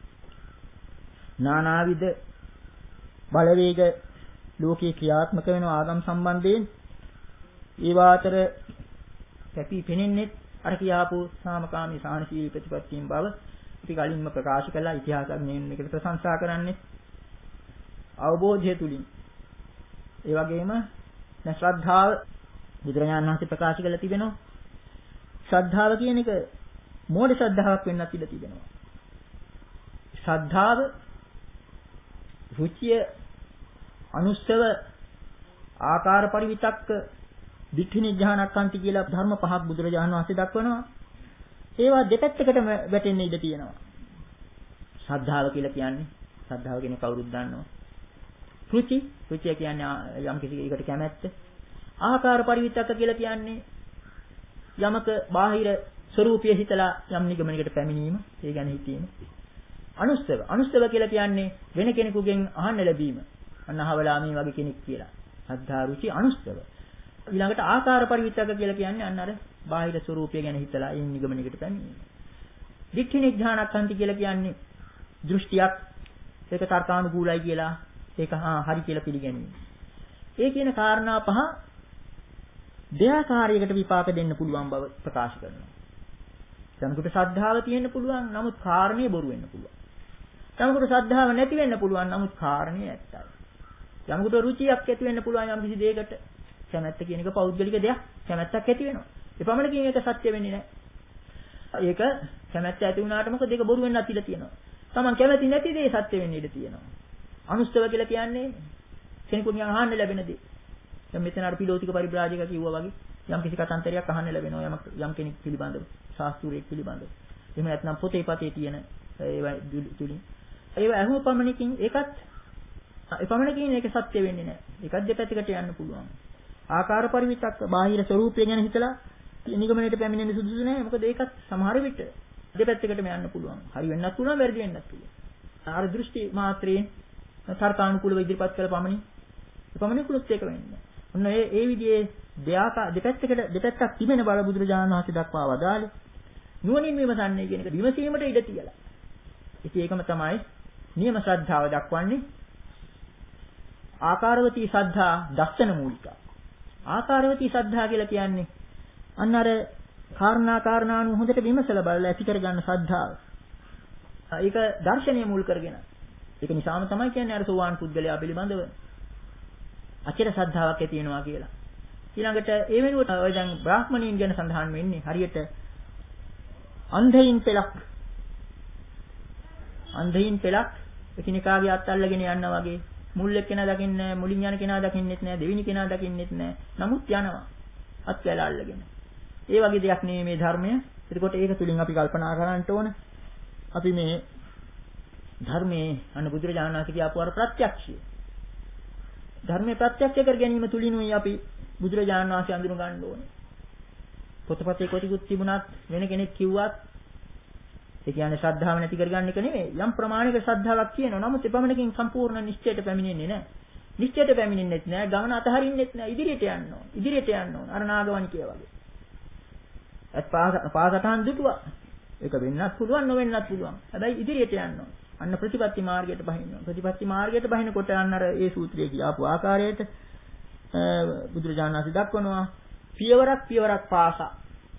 නානාවිද බලවේග ලෝකේ ක්‍රියාත්මක වෙන ආගම් සම්බන්ධයෙන් ඒවා අතර කැපී පෙනෙන්නේ අර කියාපු සාමකාමී සාහනශීලී ප්‍රතිපත්තියෙන් බව අපි කලින්ම ප්‍රකාශ කළා. ඉතිහාසඥයන් මේකට ප්‍රශංසා කරන්නේ අවබෝධය තුලින්. ඒ වගේම ශ්‍රද්ධාව බුදුරජාණන් වහන්සේ ප්‍රකාශ කළා තිබෙනවා. ශ්‍රද්ධාව කියන එක මෝඩ ශ්‍රද්ධාවක් වෙන්නත් ඉඩ තිබෙනවා. ශ්‍රද්ධාව රුචිය අනුස්සව ආකාර පරිවිතක්ක දිඨිනි ඥානක්කාන්ති කියලා ධර්ම පහක් බුදුරජාණන් වහන්සේ දක්වනවා. ඒවා දෙපැත්තකටම වැටෙන්න ඉඩ තියෙනවා. ශ්‍රද්ධාව කියලා කියන්නේ ශ්‍රද්ධාව කියන්නේ කවුරුත් දන්නවා. රුචි රුචිය කියන්නේ යම් කිසි එකකට කැමැත්ත. ආකාර පරිවිතක්ක කියලා කියන්නේ යමක බාහිර ස්වરૂපය හිතලා යම් නිගමනයකට පැමිණීම, ඒ ගැන හිතීම. අනුස්සව අනුස්සව කියලා කියන්නේ වෙන කෙනෙකුගෙන් අහන්න ලැබීම. අන්න අහවලා මේ වගේ කෙනෙක් කියලා. සද්ධා රුචි අනුස්සව. ඊළඟට ආකාර පරිවිතක කියලා කියන්නේ අන්න අර බාහිර ස්වરૂපය ගැන හිතලා ඒ නිගමනයකට පැමිණීම. දික්ඛිනි ඥානක්ඛන්ති කියලා කියන්නේ දෘෂ්ටියක් ඒක තර්කානුකූලයි කියලා ඒක හා හරි කියලා පිළිගැනීම. ඒ කියන කාරණා පහ දෙආකාරයකට විපාක දෙන්න පුළුවන් බව ප්‍රකාශ කරනවා. යමකට ශ්‍රද්ධාව තියෙන්න පුළුවන්. නමුත් කාරණේ බොරු වෙන්න පුළුවන්. යමකට ශ්‍රද්ධාව නැති වෙන්න පුළුවන්. නමුත් කාරණේ ඇත්තයි. යමකට රුචියක් ඇති වෙන්න පුළුවන් යම් කිසි දෙයකට. කැමැත්ත කියන එක පෞද්ගලික දෙයක්. කැමැත්තක් ඇති වෙනවා. එපමණකින් ඒක සත්‍ය වෙන්නේ නැහැ. ඒක කැමැත්ත ඇති වුණාට මොකද ඒක බොරු වෙන්නත් ඉඩ තියෙනවා. Taman කැමැති නැති දේ සත්‍ය වෙන්න ඉඩ තියෙනවා. අනුස්තව කියලා කියන්නේ කෙනෙකුගෙන් අහන්න ලැබෙන දේ. දැන් මෙතන අර පිලෝතික පරිබ්‍රාජක කිව්වා වගේ යම් කිසි කතාන්තරයක් අහන්න ලැබෙනවා යම් යම් කෙනෙක් පිළිබඳව, ශාස්ත්‍රූරයෙක් පිළිබඳව. එහෙම නැත්නම් පොතේ පතේ තියෙන ඒවා තුලින්. ඒව අහුව පමණකින් ඒකත් එපමණකින් ඒක සත්‍ය වෙන්නේ නැහැ. ඒකත් දෙපැත්තකට යන්න පුළුවන්. ආකාර පරිවිතක්ක බාහිර ස්වરૂපය ගැන හිතලා නිගමනයට පැමිණෙන්න සුදුසු නැහැ. මොකද ඒකත් සමහර විට දෙපැත්තකටම යන්න පුළුවන්. හරි වෙන්නත් පුළුවන්, වැරදි වෙන්නත් පුළුවන්. ආර දෘෂ්ටි මාත්‍රයෙන් තර්කානුකූලව ඉදිරිපත් කළ පමණින් එපමණින් කුලුත් එක වෙන්නේ. ඔන්න ඒ ඒ විදිහේ දෙආකා දෙපැත්තකට දෙපැත්තක් තිබෙන බල බුදුරජාණන් වහන්සේ දක්වා වදාළේ නුවණින් විමසන්නේ කියන එක විමසීමට ඉඩ තියලා. ඉතින් ඒකම තමයි නියම ශ්‍රද්ධාව දක්වන්නේ. ආකාරවතී ශ්‍රද්ධා දස්සන මූලිකා. ආකාරවතී ශ්‍රද්ධා කියලා කියන්නේ අන්න අර කාරණා කාරණාණු හොඳට විමසලා බලලා ඇති කරගන්න ශ්‍රද්ධාව. ඒක දර්ශනීය මුල් කරගෙන. ඒක නිසාම තමයි කියන්නේ අර සෝවාන් පුද්ගලයා පිළිබඳව අචිර ශ්‍රද්ධාවක් ඇති වෙනවා කියලා. ඊළඟට ඒ වෙනුවට ඔය දැන් බ්‍රාහ්මණීන් ගැන සඳහන් වෙන්නේ හරියට අන්ධයින් පෙලක්. අන්ධයින් පෙලක් එකිනෙකාගේ අත් අල්ලගෙන යනවා වගේ මුල් එක්කෙනා දකින්නේ නැහැ, මුලින් යන කෙනා දකින්නෙත් නැහැ, දෙවෙනි කෙනා දකින්නෙත් නැහැ. නමුත් යනවා අත් වැල අල්ලගෙන. ඒ වගේ දෙයක් නෙමෙයි මේ ධර්මය. එතකොට ඒක තුලින් අපි කල්පනා කරන්න ඕන. අපි මේ ධර්මයේ අන්න බුදුරජාණන් වහන්සේ කියපු අර ප්‍රත්‍යක්ෂය. ධර්මයේ ප්‍රත්‍යක්ෂ කර ගැනීම තුලිනුයි අපි බුදුරජාණන් වහන්සේ අඳුන ගන්න ඕනේ. පොතපතේ කොටිකුත් තිබුණත් වෙන කෙනෙක් කිව්වත් ඒ කියන්නේ ශ්‍රද්ධාව නැති කරගන්න එක නෙමෙයි. යම් ප්‍රමාණික ශ්‍රද්ධාවක් කියනවා. නමුත් එපමණකින් සම්පූර්ණ නිශ්චයට පැමිණෙන්නේ නැහැ. නිශ්චයට පැමිණෙන්නෙත් නැහැ. ගමන අතහරින්නෙත් නැහැ. ඉදිරියට යන්න ඕන. ඉදිරියට යන්න ඕන. අර නාගවණිකය වගේ. ඒත් පාසටහන් දුටුවා. ඒක වෙන්නත් පුළුවන්, නොවෙන්නත් පුළුවන්. හැබැයි ඉදිරියට යන්න ඕන. අන්න ප්‍රතිපත්ති මාර්ගයට බහින්න ඕන. ප්‍රතිපත්ති මාර්ගයට බහිනකොට අන්න අර ඒ සූත්‍රයේ කියාපු ආකාරයට බුදුරජාණන් වහන්සේ දක්වනවා පියවරක් පියවරක් පාසා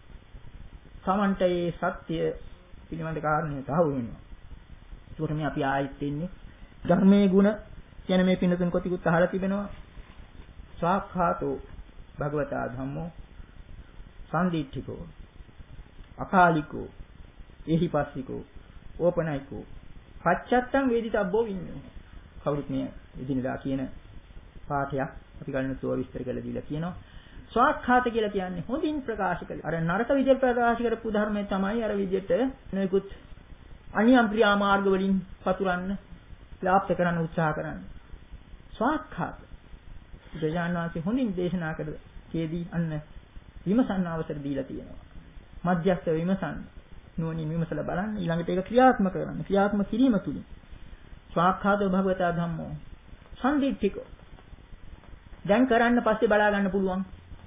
සමන්ට ඒ සත්‍ය පිළිබඳ කාරණේ තහවුරු වෙනවා. ඒකට මේ අපි ආයෙත් ඉන්නේ ධර්මයේ ගුණ කියන මේ පින්නතුන් කොටිකුත් අහලා තිබෙනවා. සාක්ඛාතෝ භගවතා ධම්මෝ සම්දිට්ඨිකෝ අකාලිකෝ එහිපස්සිකෝ ඕපනයිකෝ පච්චත්තං වේදිතබ්බෝ විඤ්ඤෝ. කවුරුත් මේ එදිනදා කියන පාඨයක් අපි ගන්නතුව විස්තර කරලා දීලා කියනවා. ස්වාක්ඛාත කියලා කියන්නේ හොඳින් ප්‍රකාශ කළ. අර නරක විදිහට ප්‍රකාශ කරපු ධර්මයේ තමයි අර විදිහට නොයෙකුත් අනියම් ක්‍රියා මාර්ග වලින් පතුරන්න, ලාභ කරන්න උත්සාහ කරන්නේ. ස්වාක්ඛාත. බුදුජානනාංශේ හොඳින් දේශනා කළ කේදී අන්න විමසන්න අවසර දීලා තියෙනවා. මධ්‍යස්ථ විමසන්න. නුවණින් විමසලා බලන්න ඊළඟට ඒක ක්‍රියාත්මක කරන්න. ක්‍රියාත්මක කිරීම තුලින් ස්වාක්ඛාතෝ භගවතා ධම්මෝ සම්දිට්ඨිකෝ. දැන් කරන්න පස්සේ බලා ගන්න පුළුවන්.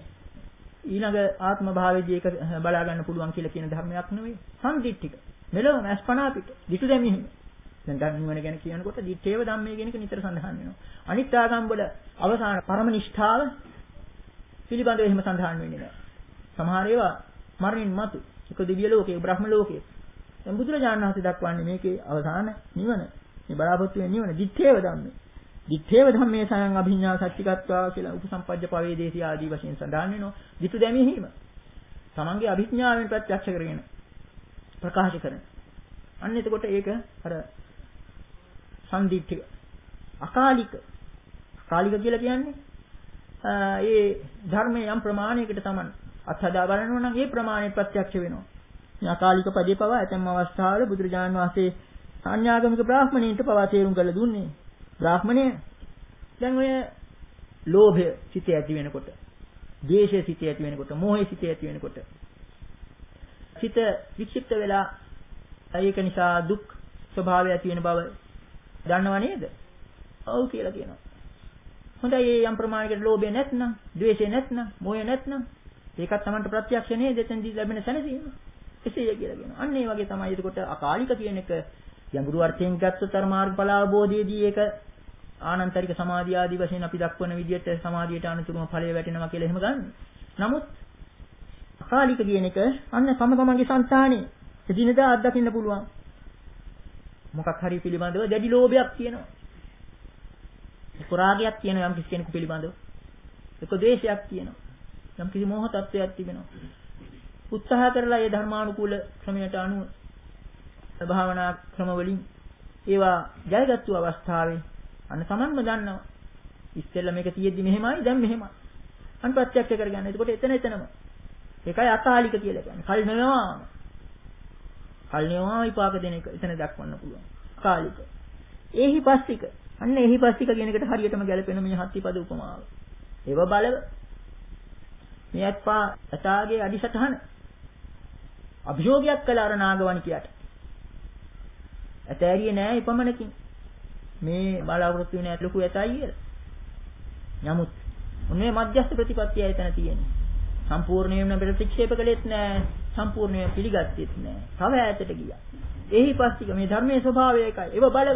ඊළඟ ආත්ම භාවයේදී ඒක බලා ගන්න පුළුවන් කියලා කියන ධර්මයක් නෙවෙයි. සම්දිට්ඨික. මෙලොවම අස්පනා පිට. දිටු දැමීම. දැන් ධර්මවල ගැන කියනකොට දිත්තේව ධම්මේ කියන එක නිතර සඳහන් වෙනවා. අනිත් ආගම් වල අවසාන පරම නිෂ්ඨාව පිළිබඳව එහෙම සඳහන් වෙන්නේ නැහැ. සමහර ඒවා මරණින් මතු එක දිව්‍ය ලෝකයේ බ්‍රහ්ම ලෝකයේ. දැන් බුදුරජාණන් වහන්සේ දක්වන්නේ මේකේ අවසාන නිවන. මේ බලාපොරොත්තු වෙන නිවන දිත්තේව ධම්මේ. දිත්තේව ධම්මේ සයන් අභිඥා සච්චිකත්වා කියලා උපසම්පජ්ජ පවේදේශී ආදී වශයෙන් සඳහන් වෙනවා. දිතු දැමීම. තමන්ගේ අභිඥාවෙන් ප්‍රත්‍යක්ෂ කරගෙන ප්‍රකාශ කරන. අන්න එතකොට ඒක අර සම්දිත්තික අකාලික අකාලික කියලා කියන්නේ ඒ ධර්මයේ යම් ප්‍රමාණයකට තමන් අත්හදා බලනවා නම් ඒ ප්‍රමාණය ප්‍රත්‍යක්ෂ වෙනවා. මේ අකාලික පදේ පවා ඇතැම් අවස්ථාවල බුදුරජාණන් වහන්සේ ආඥාගමික බ්‍රාහ්මණයින්ට පවා තේරුම් කරලා දුන්නේ. බ්‍රාහ්මණය දැන් ඔය ලෝභය සිතේ ඇති වෙනකොට, ද්වේෂය සිතේ ඇති වෙනකොට, මෝහය සිතේ ඇති වෙනකොට සිත වික්ෂිප්ත වෙලා ඒක නිසා දුක් ස්වභාවය ඇති වෙන බව දන්නව නේද? ඔව් කියලා කියනවා. හොඳයි මේ යම් ප්‍රමාණයකට ලෝභය නැත්නම්, ද්වේෂය නැත්නම්, මෝහය නැත්නම් ඒකත් Tamanට ප්‍රත්‍යක්ෂ නේද? එතෙන්දී ලැබෙන සැනසීම. එසේය කියලා කියනවා. අන්න ඒ වගේ තමයි එතකොට අකාලික කියන එක යඟුරු අර්ථයෙන් ගත්තොත් අර මාර්ගඵල අවබෝධයේදී ඒක ආනන්තරික සමාධිය ආදී වශයෙන් අපි දක්වන විදිහට සමාධියට අනුතුරුම ඵලය වැටෙනවා කියලා එහෙම ගන්න. නමුත් අකාලික කියන එක අන්න තම තමන්ගේ సంతානේ එදිනදා අත්දකින්න පුළුවන්. මොකක් හරි පිළිබඳව දැඩි ලෝභයක් තියෙනවා. ඒක රාගයක් තියෙනවා යම් කිසි කෙනෙකු පිළිබඳව. ඒක ද්වේෂයක් තියෙනවා. යම් කිසි මෝහ තත්ත්වයක් තිබෙනවා. උත්සාහ කරලා ඒ ධර්මානුකූල ක්‍රමයට අනුව භාවනා ක්‍රම වලින් ඒවා ජයගත්තු අවස්ථාවේ අන්න තමන්ම දන්නවා. ඉස්සෙල්ලා මේක තියෙද්දි මෙහෙමයි දැන් මෙහෙමයි. අන් ප්‍රත්‍යක්ෂ කරගන්න. එතකොට එතන එතනම. ඒකයි අකාලික කියලා කියන්නේ. කල් නෙවෙනවා. කල් නෙවෙනවා විපාක දෙන එක එතන දක්වන්න පුළුවන්. කාලික. ඒහි පස්තික. අන්න ඒහි පස්තික කියන එකට හරියටම ගැලපෙන මේ හත්තිපද උපමාව. ඒව බලව. මේ අත්පා අතාගේ අදිසතහන. අභියෝගයක් කළ අර නාගවණිකයට. ඇතෑරියේ නෑ ඉපමණකින්. මේ බලාපොරොත්තු වෙන ලොකු ඇතයි කියලා. නමුත් උන්නේ මධ්‍යස්ථ ප්‍රතිපත්තිය එතන තියෙන්නේ. සම්පූර්ණයෙන්ම ප්‍රතික්ෂේප කළෙත් නෑ, සම්පූර්ණයෙන් පිළිගත්තෙත් නෑ. තව ඈතට ගියා. එහි පස්තික මේ ධර්මයේ ස්වභාවය එකයි. ඒව බලව.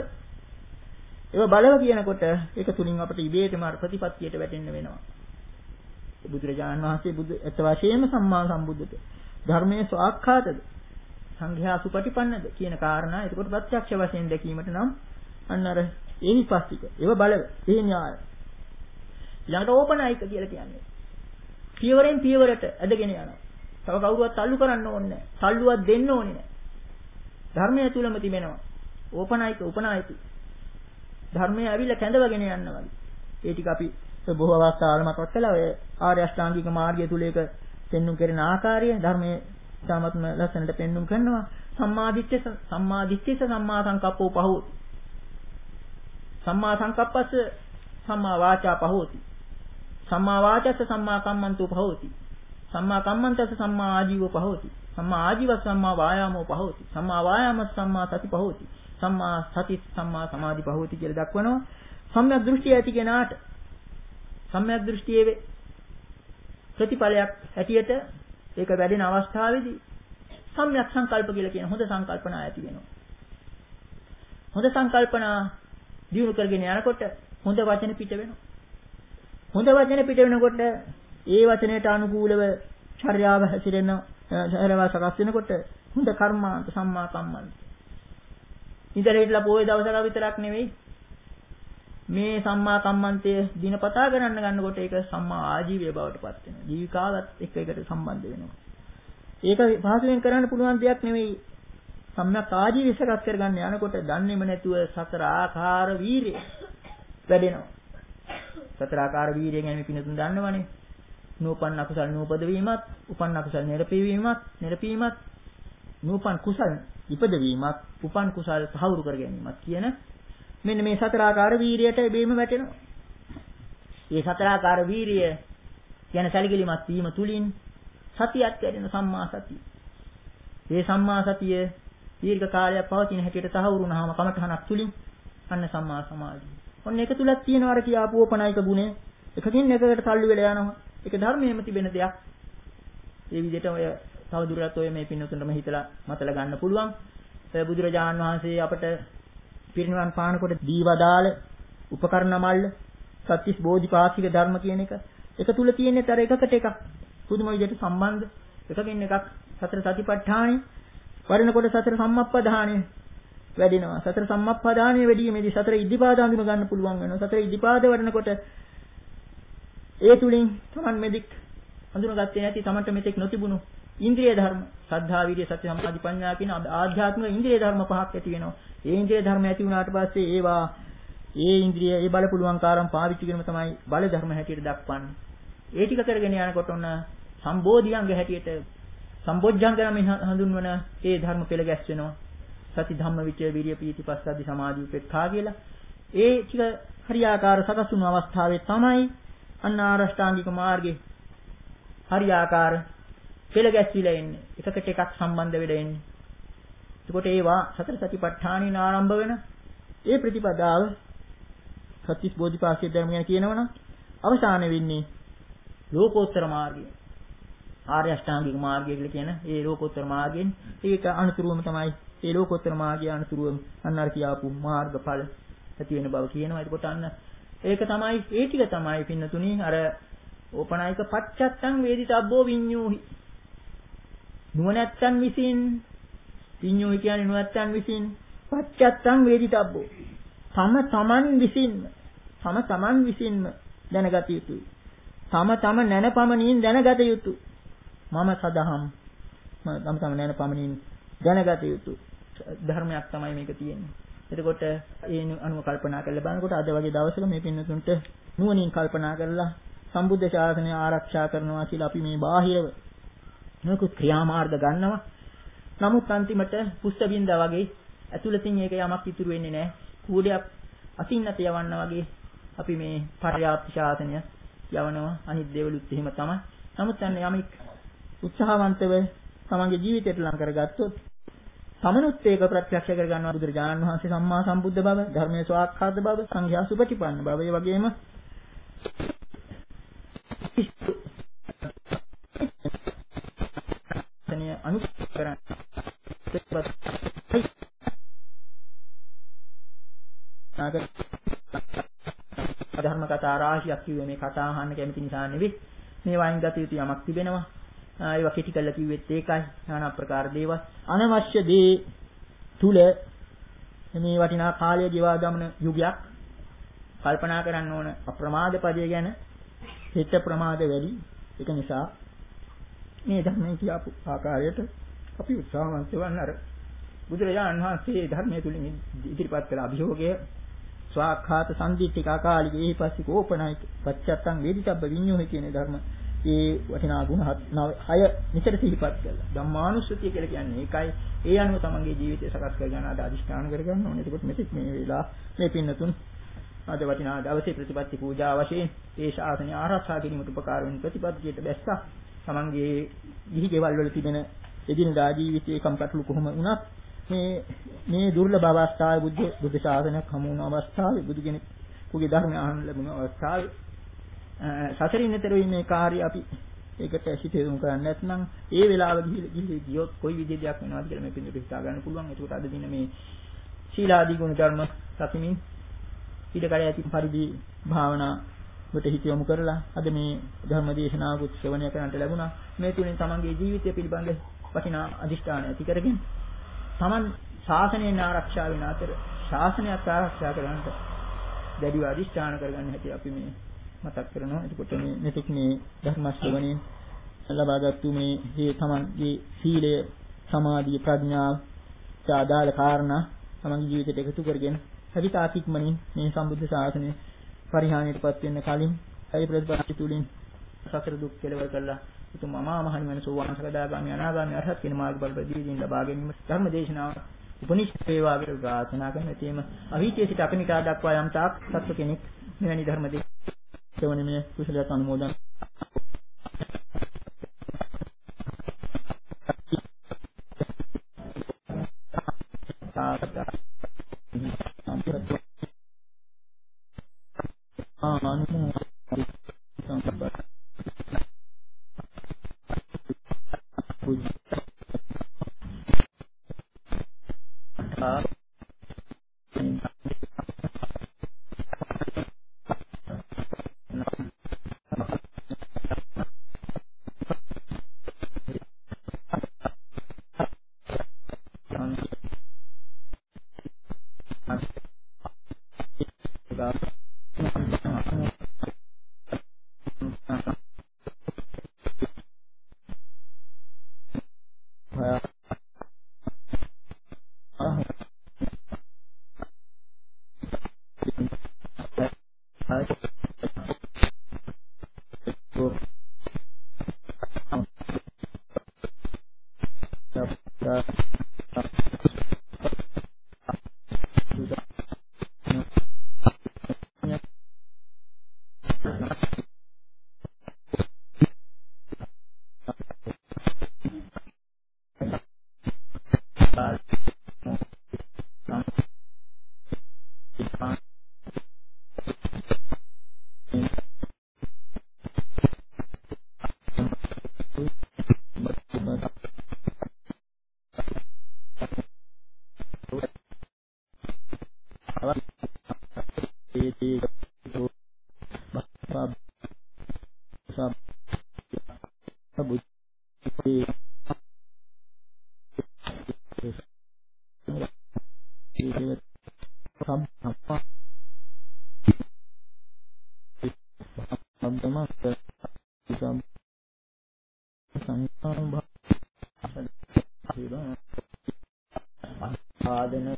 ඒව බලව කියනකොට ඒක තුලින් අපිට ඉබේටම අර ප්‍රතිපත්තියට වැටෙන්න වෙනවා. බුදුරජාණන් වහන්සේ බුදු ඇත්ත වශයෙන්ම සම්මා සම්බුද්ධත. ධර්මයේ ස්වාක්ඛාතද? සංඝයා සුපටිපන්නද කියන කාරණා එතකොට ප්‍රත්‍යක්ෂ වශයෙන් දැකීමට නම් අන්න අර එහි පස්තික. ඒව බලව. ඒ න්‍යාය. ඊළඟට ඕපනයික කියලා කියන්නේ. පියවරෙන් පියවරට ඇදගෙන යනවා. තව කවුරුවත් තල්ලු කරන්න ඕනේ නැහැ. තල්ලුවක් දෙන්න ඕනේ නැහැ. ධර්මය තුලම තිබෙනවා. ඕපනයික උපනායික. ධර්මය ඇවිල්ලා කැඳවගෙන යන්න වගේ. ඒ ටික අපි බොහෝ අවස්ථාවල මතක් කළා. ඔය ආර්ය අෂ්ටාංගික මාර්ගය තුල ඒක පෙන්눔 කරන ආකාරය ධර්මයේ සාමත්ම ලස්සනට පෙන්눔 කරනවා. සම්මාදිට්ඨිය සම්මාදිට්ඨිය සම්මා සංකප්පෝ පහෝති. සම්මා සංකප්පස්ස සම්මා වාචා පහෝති. සම්මා වාචස්ස සම්මා කම්මන්තෝ පහෝති. සම්මා කම්මන්තස්ස සම්මා ආජීවෝ පහෝති. සම්මා ආජීවස්ස සම්මා වායාමෝ පහෝති. සම්මා වායාමස්ස සම්මා සති පහෝති. සම්මා සති සම්මා සමාධි පහෝති කියලා දක්වනවා. සම්‍යක් දෘෂ්ටිය ඇති කෙනාට සම්‍යක් දෘෂ්ටියේ ප්‍රතිඵලයක් හැටියට ඒක වැඩෙන අවස්ථාවේදී සම්‍යක් සංකල්ප කියලා කියන හොඳ සංකල්පනා ඇති වෙනවා. හොඳ සංකල්පනා දියුණු කරගෙන යනකොට හොඳ වචන පිට වෙනවා. හොඳ වචන පිට වෙනකොට ඒ වචනයට අනුකූලව චර්යාව හැසිරෙන චර්යාව සකස් වෙනකොට හොඳ කර්මාන්ත සම්මා කම්මන්ත. ඉතින් පොයේ දවසක විතරක් නෙවෙයි මේ සම්මා කම්මන්තය දිනපතා ගණන් ගන්නකොට ඒක සම්මා ආජීවය බවට පත් වෙනවා. ජීවිකාවත් එක්ක එකට සම්බන්ධ වෙනවා. ඒක පහසුවෙන් කරන්න පුළුවන් දෙයක් නෙවෙයි. සම්‍යක් ආජීවය සකස් කරගන්න යනකොට දන්නේම නැතුව සතර ආකාර වීරිය වැඩෙනවා. සතර ආකාර වීරිය ගැන අපි පිනතුන් දන්නවනේ. නූපන් අකුසල් නූපද වීමත්, උපන් අකුසල් නිරපී වීමත්, නිරපීමත්, නූපන් කුසල් ඉපද වීමත්, උපන් කුසල් සහවුරු කර ගැනීමත් කියන මෙන්න මේ සතර ආකාර වීරියට බේම වැටෙනවා. මේ සතර ආකාර වීරිය කියන සැලකිලිමත් වීම තුලින් සතියක් වැඩෙන සම්මා සතිය. මේ සම්මා සතිය දීර්ඝ කාලයක් පවතින හැටියට තහවුරු වුණාම කමඨහනක් තුලින් අන්න සම්මා සමාධිය. ඔන්න ඒක තුලක් තියෙනවා අර කියාපු ඕපනායක ගුණය. එකකින් එකකට තල්ලු වෙලා යනවා. ඒක ධර්මයේම තිබෙන දෙයක්. ඒ විදිහට ඔය තවදුරටත් ඔය මේ පින්නතුන්ටම හිතලා මතලා ගන්න පුළුවන්. බුදුරජාණන් වහන්සේ අපට පිරිනිවන් පානකොට දීවදාල උපකරණ මල්ල සත්‍තිස් බෝධිපාක්ෂික ධර්ම කියන එක එක තුල තියෙන්නේ තර එකකට එකක් පුදුම විදිහට සම්බන්ධ එකකින් එකක් සතර සතිපට්ඨානෙ වරණකොට සතර සම්මප්පදානෙ වැඩිනවා සතර සම්මප්පදානෙ වැඩිීමේදී සතර ඉද්ධිපාද අඳුන ගන්න පුළුවන් වෙනවා සතර ඉද්ධිපාද වරණකොට ඒ තුලින් තමන් මෙදික් හඳුනගත්තේ නැති තමන්ට මෙතෙක් නොතිබුණු ඉන්ද්‍රිය ධර්ම සද්ධා විරිය සති සමාධි ප්‍රඥා කියන ආධ්‍යාත්මික ඉන්ද්‍රිය ධර්ම පහක් ඇති වෙනවා. ඒ ඉන්ද්‍රිය ධර්ම ඇති වුණාට පස්සේ ඒවා ඒ ඉන්ද්‍රිය ඒ බල පුළුවන් කාරම් පාවිච්චි කිරීම තමයි බල ධර්ම හැටියට දක්වන්නේ. ඒ ටික කරගෙන යනකොට ඔන්න සම්බෝධියංග හැටියට සම්බොජ්ජංග නම් හඳුන්වන ඒ ධර්ම පෙළ ගැස්වෙනවා. සති ධම්ම විචය විරිය පීති පස්සද්ධි සමාධි උපේක්ඛා කියලා. ඒ ටික හරියාකාර සකස් වුණු අවස්ථාවේ තමයි අන්න ආරෂ්ඨාංගික මාර්ගේ හරියාකාර පෙළ ගැස්විලා එන්නේ. එකකට එකක් සම්බන්ධ වෙලා එන්නේ. එතකොට ඒවා සතර සතිපට්ඨානින් ආරම්භ වෙන ඒ ප්‍රතිපදාව සත්‍තිස් බෝධිපාක්ෂික ධර්ම ගැන කියනවනම් අවසාන වෙන්නේ ලෝකෝත්තර මාර්ගය. ආර්ය අෂ්ටාංගික මාර්ගය කියලා කියන ඒ ලෝකෝත්තර මාර්ගයෙන් ඒක අනුතුරුවම තමයි ඒ ලෝකෝත්තර මාර්ගය අනුතුරුවම අන්න අර කියාපු මාර්ගඵල ඇති වෙන බව කියනවා. එතකොට අන්න ඒක තමයි ඒ ටික තමයි පින්නතුණි අර ඕපනායක පච්චත්තං වේදිතබ්බෝ විඤ්ඤූහි නුවණැත්තන් විසින් විඤ්ඤෝයි කියන්නේ නුවත්තන් විසින් පච්චත්තං වේදිතබ්බෝ. තම තමන් විසින්ම තම තමන් විසින්ම දැනගත යුතුයි. තම තම නැනපමණින් දැනගත යුතුයි. මම සදහම් තම තම නැනපමණින් දැනගත යුතුයි. ධර්මයක් තමයි මේක තියෙන්නේ. එතකොට ඒ අනුව කල්පනා කරලා බලනකොට අද වගේ දවසක මේ පින්නතුන්ට නුවණින් කල්පනා කරලා සම්බුද්ධ ශාසනය ආරක්ෂා කරනවා කියලා අපි මේ බාහිරව නොයෙකුත් ක්‍රියාමාර්ග ගන්නවා. නමුත් අන්තිමට පුස්ත බින්දා වගේ ඇතුළතින් ඒක යමක් ඉතුරු වෙන්නේ නැහැ. කූඩයක් අසින්නත යවන්න වගේ අපි මේ පර්යාප්ත ශාසනය යවනවා. අනිත් දේවලුත් එහෙම තමයි. නමුත් අන්න යමෙක් උත්සාහවන්තව තමන්ගේ ජීවිතයට ලං කරගත්තොත් තමනුත් ඒක ප්‍රත්‍යක්ෂ කර ගන්නවා. බුදුරජාණන් වහන්සේ සම්මා සම්බුද්ධ බව, ධර්මයේ ස්වාක්ඛාත බව, සංඝයා සුපටිපන්න බව, ඒ වගේම තනිය අනුකරණ නාග ධර්ම කතා රාශියක් කිව්වේ මේ කතා අහන්න කැමති නිසා නෙවෙයි. මේ වයින් ගත යුතු යමක් තිබෙනවා. ඒවා කෙටි කරලා කිව්වෙත් ඒකයි. নানা ප්‍රකාර දේවල් අනවශ්‍ය දේ තුල මේ වටිනා කාලය ගෙවා ගමන යුගයක් කල්පනා කරන්න ඕන අප්‍රමාද පදය ගැන. හිත ප්‍රමාද වැඩි. ඒක නිසා මේ ධර්මයේ කියපු ආකාරයට අපි උත්සාහවන්ත වන්න අර බුදුරජාණන් වහන්සේ ධර්මයේ තුලින් ඉදිරිපත් කළ අභියෝගය ස්වාක්ඛාත සම්දිත්තික අකාලික එහිපස්සේ කෝපනයික පච්චත්තං වේදිතබ්බ විඤ්ඤෝහි කියන ධර්ම ඒ වටිනා ගුණ හය නිතර සිහිපත් කළා. ධම්මානුස්සතිය කියලා කියන්නේ ඒකයි. ඒ අනුව තමන්ගේ ජීවිතය සකස් කර ගන්න ආද අදිෂ්ඨාන කර ගන්න ඕනේ. එතකොට මෙතෙක් මේ වෙලා මේ පින්නතුන් අද වටිනා දවසේ ප්‍රතිපත්ති පූජා වශයෙන් ඒ ශාසනය ආරක්ෂා කිරීමට උපකාර වෙන ප්‍රතිපත්තියට බැස්සා. තමන්ගේ ගිහි ගෙවල් වල තිබෙන එදිනදා ජීවිතයේ කම්කටොළු කොහොම වුණත් මේ මේ දුර්ලභ අවස්ථාවේ බුද්ධ බුද්ධ ශාසනයක් හමු වුණ අවස්ථාවේ බුදු කෙනෙකුගේ ධර්මය අහන්න ලැබුණ අවස්ථාවේ සසරින් ඈතර වීමේ කාර්යය අපි ඒකට හිතේරුම් කරන්නේ නැත්නම් ඒ වෙලාව ගිහිලි ගියොත් කොයි විදිහේ දෙයක් වෙනවද කියලා මේ පිළිතුරු හිතා ගන්න පුළුවන්. ඒකට අද දින මේ ශීලාදී ගුණ ධර්ම සතිමින් ඊටකඩ ඇති පරිදි භාවනා වට හිත යොමු කරලා අද මේ ධර්ම දේශනාවකුත් ශ්‍රවණය කරන්නට ලැබුණා. මේ තුලින් තමන්ගේ ජීවිතය පිළිබඳ වටිනා අදිෂ්ඨාන ඇති කරගෙන තමන් ශාසනයෙන් ආරක්ෂා වෙන අතර ශාසනයත් ආරක්ෂා කරගන්නට දැඩිව අදිෂ්ඨාන කරගන්න හැටි අපි මේ මතක් කරනවා. එතකොට මේ මෙතෙක් මේ ධර්ම ශ්‍රවණයෙන් ලබාගත්තු මේ මේ තමන්ගේ සීලය, සමාධිය, ප්‍රඥාව සාදාල කාරණා තමන්ගේ ජීවිතයට එකතු කරගෙන සවිතාතික්මනින් මේ සම්බුද්ධ ශාසනය පරිහානියටපත් වෙන්න කලින් ඒ ප්‍රතිපත්ති තුලින් සතර දුක් කෙලවර කළා උතුම් අමා මහ නිවන සෝවාන් සකදාගාමී අනාගාමී අරහත් කියන මාර්ගඵල ප්‍රතිදීන් ලබා ගැනීම ධර්ම දේශනාව උපනිෂද් වේවා කියලා ප්‍රාර්ථනා කරන තේම අවිචේ සිට අපනිකා දක්වා යම් තාක් සත්ව කෙනෙක් මෙවැනි ධර්ම දේශනාවනේ කුසලයට අනුමෝදන් ආදන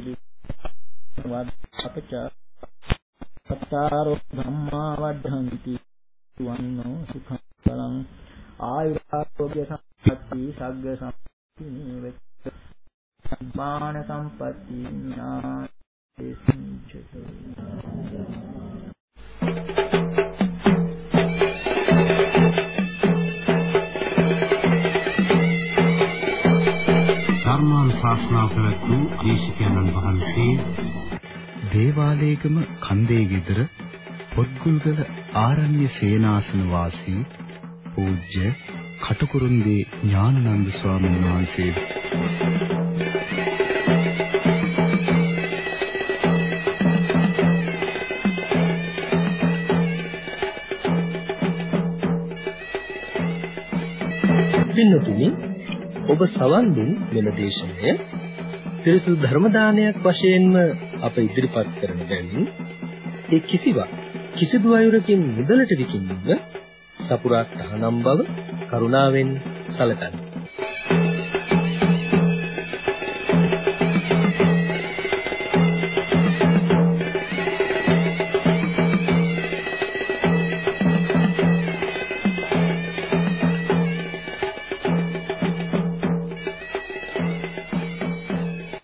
වද්දපච සත්තාරෝ ධම්මා වද්ධන්ති වන්නෝ සුඛං බලං ආයුරාෝග්‍ය සම්පatti සග්ග සම්පatti නිවෙච්ච සම්මාන සම්පatti ඥානේසුච්චතු ධර්මානුශාසනා කරතු දේශකයන්න් වහන්සේ දේවාලේගම කන්දේ ගෙදර පොත්ගුල්ගල ආරණ්‍ය සේනාසන වාසී පූජ්‍ය කටුකුරුන්දී ඥානানন্দ ස්වාමීන් වහන්සේ පින්නතුනි ඔබ සවන් දුන් මෙම දේශනය පිරිසුදු ධර්ම දානයක් වශයෙන්ම අප ඉදිරිපත් කරන බැවින් ඒ කිසිවක් කිසිදු අයුරකින් මුදලට විකිණීම සපුරා තහනම් බව කරුණාවෙන් සැලකන්න.